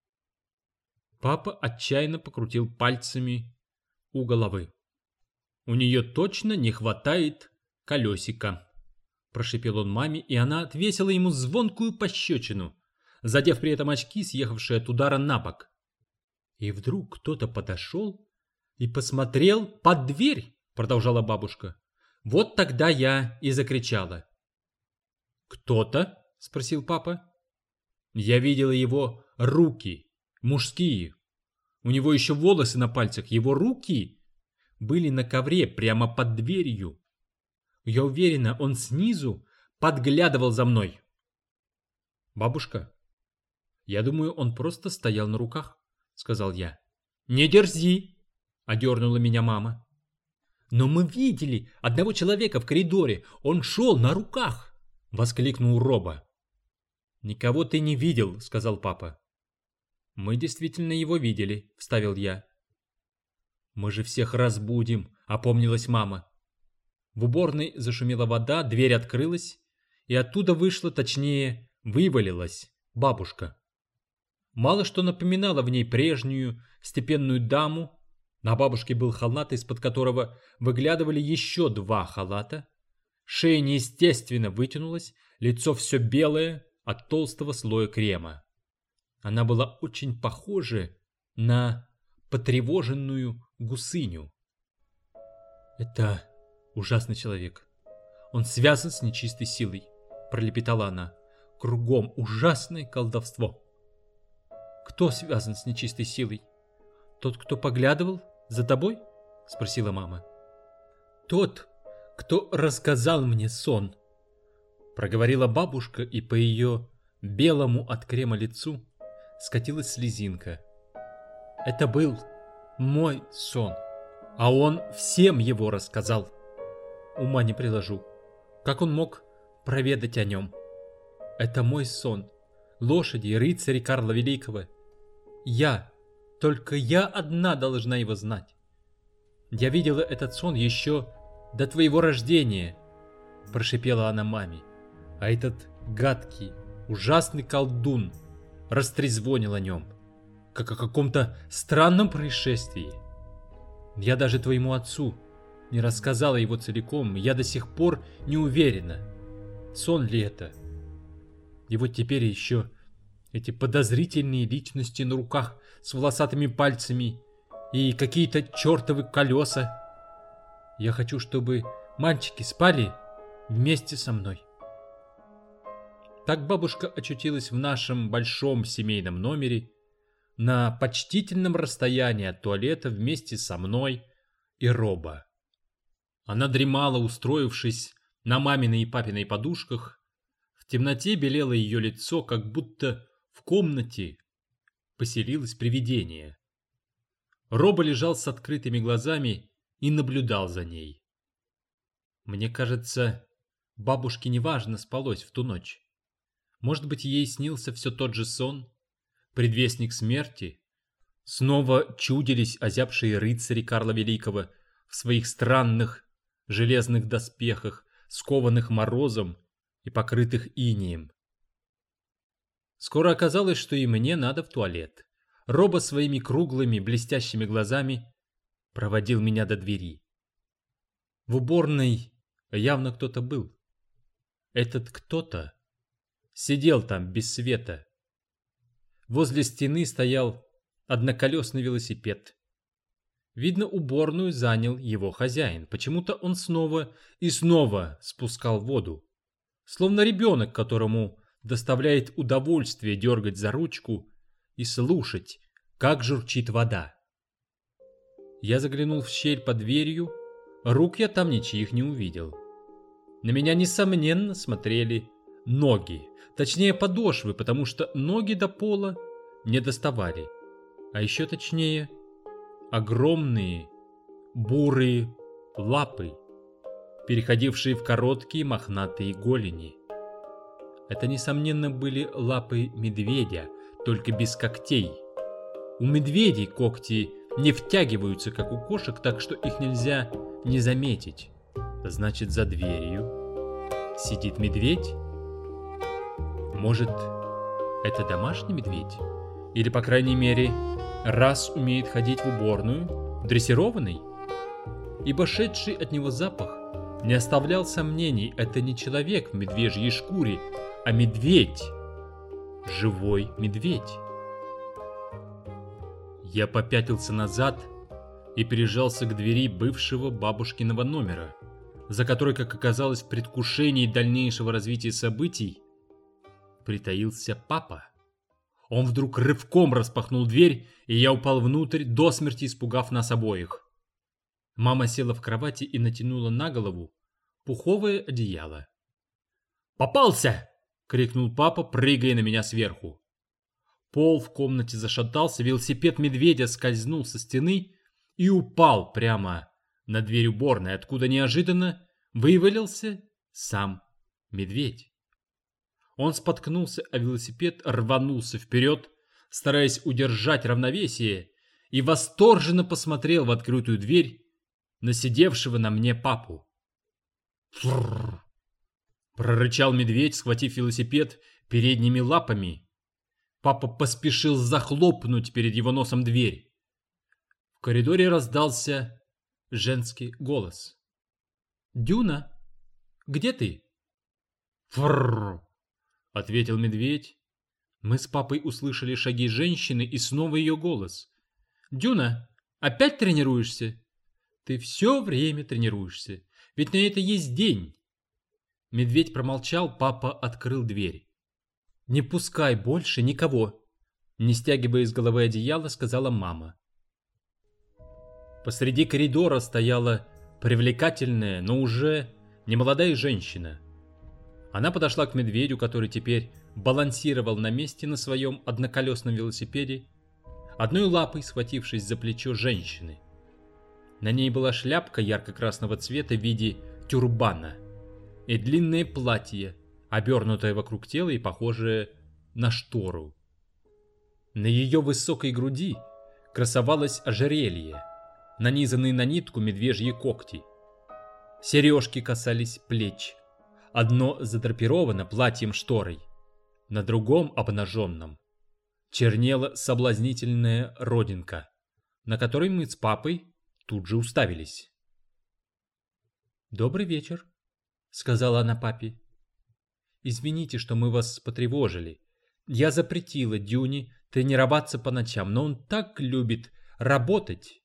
Папа отчаянно покрутил пальцами у головы. «У нее точно не хватает колесика», — прошипел он маме, и она отвесила ему звонкую пощечину, задев при этом очки, съехавшие от удара на бок. И вдруг кто-то подошел и посмотрел под дверь, продолжала бабушка. Вот тогда я и закричала. «Кто-то?» — спросил папа. Я видела его руки, мужские. У него еще волосы на пальцах, его руки были на ковре прямо под дверью. Я уверена, он снизу подглядывал за мной. «Бабушка, я думаю, он просто стоял на руках», — сказал я. «Не дерзи!» — одернула меня мама. «Но мы видели одного человека в коридоре, он шел на руках!» — воскликнул Роба. «Никого ты не видел», — сказал папа. «Мы действительно его видели», — вставил я. «Мы же всех разбудим», — опомнилась мама. В уборной зашумела вода, дверь открылась, и оттуда вышла, точнее, вывалилась бабушка. Мало что напоминало в ней прежнюю степенную даму. На бабушке был халат, из-под которого выглядывали еще два халата. Шея неестественно вытянулась, лицо все белое от толстого слоя крема. Она была очень похожа на потревоженную гусыню. «Это ужасный человек. Он связан с нечистой силой», — пролепетала она. «Кругом ужасное колдовство». «Кто связан с нечистой силой? Тот, кто поглядывал за тобой?» — спросила мама. «Тот, кто рассказал мне сон», — проговорила бабушка, и по ее белому от крема лицу скатилась слезинка. «Это был мой сон, а он всем его рассказал. Ума не приложу, как он мог проведать о нем. Это мой сон, лошади и рыцари Карла Великого. Только я одна должна его знать. Я видела этот сон еще до твоего рождения», — прошипела она маме. «А этот гадкий, ужасный колдун растрезвонил о нем, как о каком-то странном происшествии. Я даже твоему отцу не рассказала его целиком, и я до сих пор не уверена, сон ли это. И вот теперь еще эти подозрительные личности на руках с волосатыми пальцами и какие-то чертовы колеса. Я хочу, чтобы мальчики спали вместе со мной». Так бабушка очутилась в нашем большом семейном номере на почтительном расстоянии от туалета вместе со мной и Роба. Она дремала, устроившись На маминой и папиной подушках в темноте белело ее лицо, как будто в комнате поселилось привидение. Роба лежал с открытыми глазами и наблюдал за ней. Мне кажется, бабушке неважно спалось в ту ночь. Может быть, ей снился все тот же сон, предвестник смерти. Снова чудились озябшие рыцари Карла Великого в своих странных железных доспехах, скованных морозом и покрытых инеем. Скоро оказалось, что и мне надо в туалет. Роба своими круглыми блестящими глазами проводил меня до двери. В уборной явно кто-то был. Этот кто-то сидел там без света. Возле стены стоял одноколесный велосипед. Видно, уборную занял его хозяин. Почему-то он снова и снова спускал воду. Словно ребенок, которому доставляет удовольствие дергать за ручку и слушать, как журчит вода. Я заглянул в щель под дверью. Рук я там ничьих не увидел. На меня, несомненно, смотрели ноги. Точнее, подошвы, потому что ноги до пола не доставали. А еще точнее, огромные бурые лапы, переходившие в короткие мохнатые голени. Это, несомненно, были лапы медведя, только без когтей. У медведей когти не втягиваются, как у кошек, так что их нельзя не заметить. Значит, за дверью сидит медведь? Может, это домашний медведь? Или, по крайней мере, раз умеет ходить в уборную, дрессированный? Ибо шедший от него запах не оставлял сомнений, это не человек в медвежьей шкуре, а медведь. Живой медведь. Я попятился назад и прижался к двери бывшего бабушкиного номера, за которой, как оказалось, в предвкушении дальнейшего развития событий притаился папа. Он вдруг рывком распахнул дверь, и я упал внутрь, до смерти испугав нас обоих. Мама села в кровати и натянула на голову пуховое одеяло. «Попался!» — крикнул папа, прыгая на меня сверху. Пол в комнате зашатался, велосипед медведя скользнул со стены и упал прямо на дверь уборной, откуда неожиданно вывалился сам медведь. Он споткнулся, а велосипед рванулся вперед, стараясь удержать равновесие, и восторженно посмотрел в открытую дверь на сидевшего на мне папу. «Фрррр!» — прорычал медведь, схватив велосипед передними лапами. Папа поспешил захлопнуть перед его носом дверь. В коридоре раздался женский голос. «Дюна, где ты?» «Фрррр!» — ответил медведь. Мы с папой услышали шаги женщины и снова ее голос. «Дюна, опять тренируешься?» «Ты все время тренируешься, ведь на это есть день». Медведь промолчал, папа открыл дверь. «Не пускай больше никого», — не стягивая из головы одеяла, сказала мама. Посреди коридора стояла привлекательная, но уже немолодая женщина. Она подошла к медведю, который теперь балансировал на месте на своем одноколесном велосипеде, одной лапой схватившись за плечо женщины. На ней была шляпка ярко-красного цвета в виде тюрбана и длинное платье, обернутое вокруг тела и похожее на штору. На ее высокой груди красовалось ожерелье, нанизанные на нитку медвежьи когти. Сережки касались плеч. Одно задрапировано платьем-шторой, на другом, обнаженном, чернела соблазнительная родинка, на которой мы с папой тут же уставились. «Добрый вечер», — сказала она папе. «Извините, что мы вас потревожили. Я запретила Дюне тренироваться по ночам, но он так любит работать».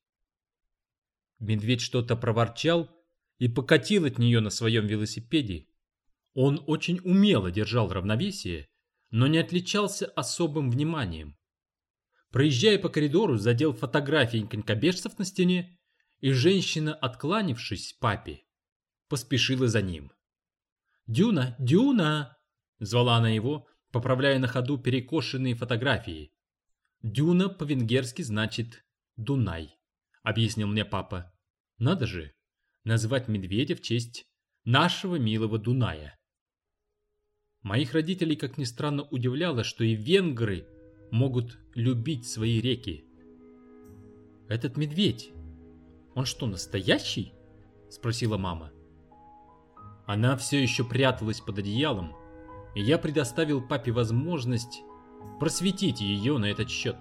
Медведь что-то проворчал и покатил от нее на своем велосипеде. Он очень умело держал равновесие, но не отличался особым вниманием. Проезжая по коридору, задел фотографии конькобежцев на стене, и женщина, откланившись папе, поспешила за ним. «Дюна! Дюна!» — звала она его, поправляя на ходу перекошенные фотографии. «Дюна по-венгерски значит «Дунай», — объяснил мне папа. «Надо же, назвать медведя в честь нашего милого Дуная». Моих родителей, как ни странно, удивляло, что и венгры могут любить свои реки. «Этот медведь, он что, настоящий?» — спросила мама. Она все еще пряталась под одеялом, и я предоставил папе возможность просветить ее на этот счет.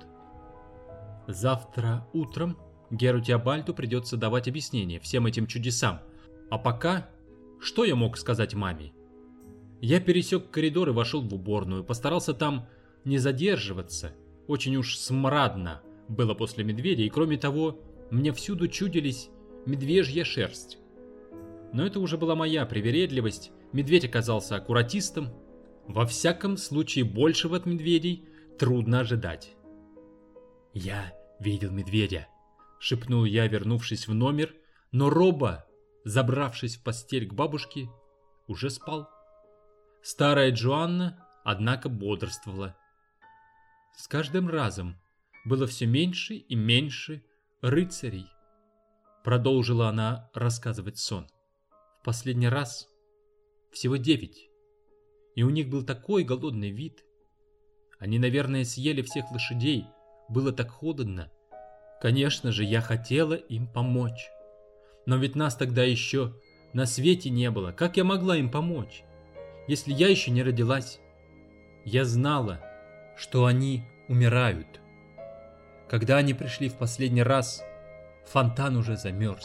Завтра утром Геру Теобальду придется давать объяснение всем этим чудесам, а пока, что я мог сказать маме? Я пересек коридор и вошел в уборную, постарался там не задерживаться, очень уж смрадно было после медведя, и кроме того, мне всюду чудились медвежья шерсть. Но это уже была моя привередливость, медведь оказался аккуратистом. Во всяком случае, большего от медведей трудно ожидать. «Я видел медведя», — шепнул я, вернувшись в номер, но Роба, забравшись в постель к бабушке, уже спал. Старая Джоанна, однако, бодрствовала. С каждым разом было все меньше и меньше рыцарей. Продолжила она рассказывать сон. В последний раз всего 9. И у них был такой голодный вид. Они, наверное, съели всех лошадей. Было так холодно. Конечно же, я хотела им помочь. Но ведь нас тогда еще на свете не было. Как я могла им помочь, если я еще не родилась? Я знала, что они умирают. Когда они пришли в последний раз, фонтан уже замерз.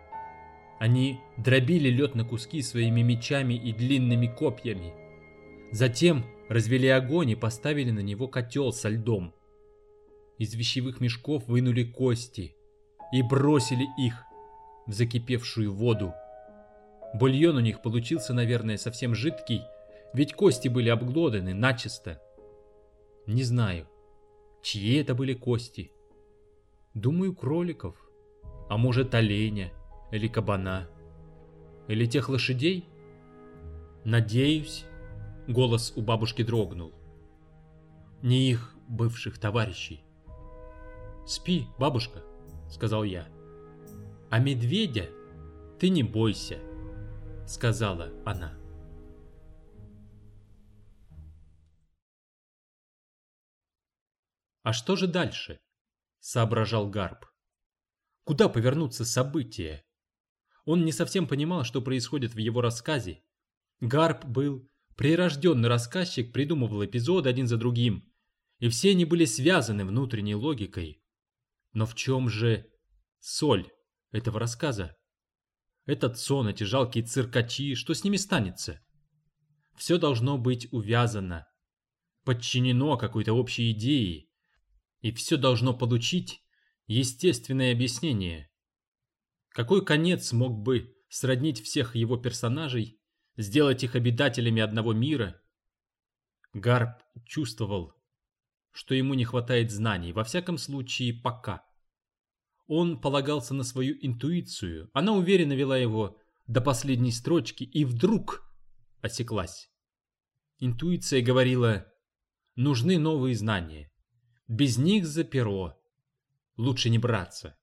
Они дробили лед на куски своими мечами и длинными копьями. Затем развели огонь и поставили на него котел со льдом. Из вещевых мешков вынули кости и бросили их в закипевшую воду. Бульон у них получился, наверное, совсем жидкий, ведь кости были обглоданы начисто. Не знаю, чьи это были кости. Думаю, кроликов, а может, оленя или кабана, или тех лошадей. Надеюсь, голос у бабушки дрогнул, не их бывших товарищей. «Спи, бабушка», — сказал я. «А медведя ты не бойся», — сказала она. «А что же дальше?» — соображал Гарп. «Куда повернутся события?» Он не совсем понимал, что происходит в его рассказе. Гарп был прирожденный рассказчик, придумывал эпизоды один за другим, и все они были связаны внутренней логикой. Но в чем же соль этого рассказа? Этот сон, эти жалкие циркачи, что с ними станется? Все должно быть увязано, подчинено какой-то общей идее, и все должно получить естественное объяснение. Какой конец мог бы сроднить всех его персонажей, сделать их обитателями одного мира? Гарп чувствовал, что ему не хватает знаний, во всяком случае пока. Он полагался на свою интуицию, она уверенно вела его до последней строчки и вдруг осеклась. Интуиция говорила: нужны новые знания, без них за перо, лучше не браться.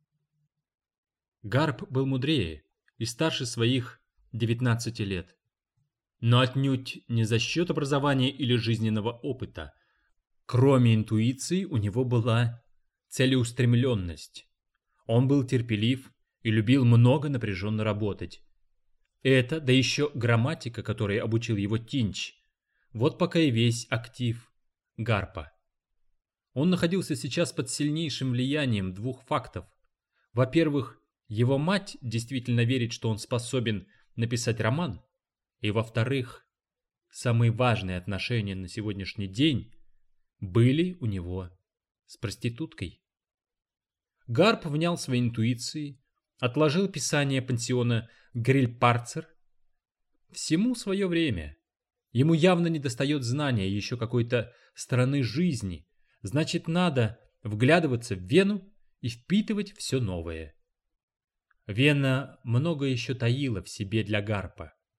Гарп был мудрее и старше своих 19 лет, но отнюдь не за счет образования или жизненного опыта. Кроме интуиции у него была целеустремленность. Он был терпелив и любил много напряженно работать. Это, да еще грамматика, которой обучил его Тинч, вот пока и весь актив Гарпа. Он находился сейчас под сильнейшим влиянием двух фактов. Во-первых, его мать действительно верит, что он способен написать роман. И во-вторых, самые важные отношения на сегодняшний день были у него с проституткой. Гарп внял своей интуиции, отложил писание пансиона Грильпарцер. Всему свое время. Ему явно недостает знания еще какой-то стороны жизни. Значит, надо вглядываться в Вену и впитывать все новое. Вена много еще таила в себе для Гарпа.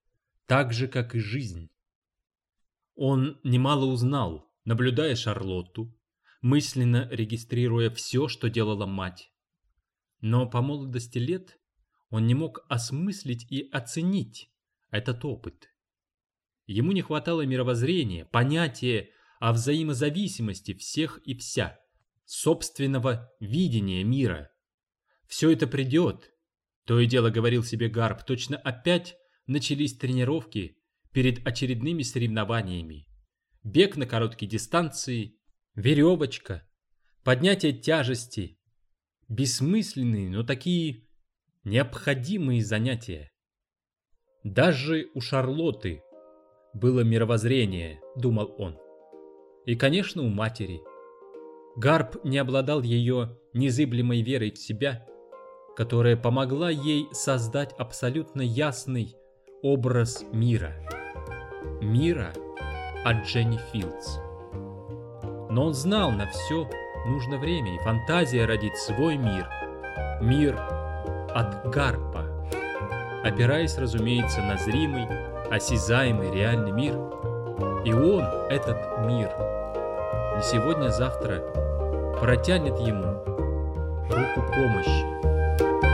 так же, как и жизнь. Он немало узнал, наблюдая Шарлотту, мысленно регистрируя все, что делала мать. Но по молодости лет он не мог осмыслить и оценить этот опыт. Ему не хватало мировоззрения, понятия о взаимозависимости всех и вся, собственного видения мира. «Все это придет», — то и дело говорил себе Гарп, точно опять начались тренировки перед очередными соревнованиями. Бег на короткие дистанции, веревочка, поднятие тяжести. Бессмысленные, но такие необходимые занятия. Даже у Шарлотты было мировоззрение, думал он. И, конечно, у матери. Гарп не обладал ее незыблемой верой в себя, которая помогла ей создать абсолютно ясный образ мира. Мира от Дженни Филдс. Но он знал, на все нужно время, и фантазия родит свой мир. Мир от Гарпа. Опираясь, разумеется, на зримый, осязаемый реальный мир. И он, этот мир, не сегодня-завтра протянет ему руку помощи.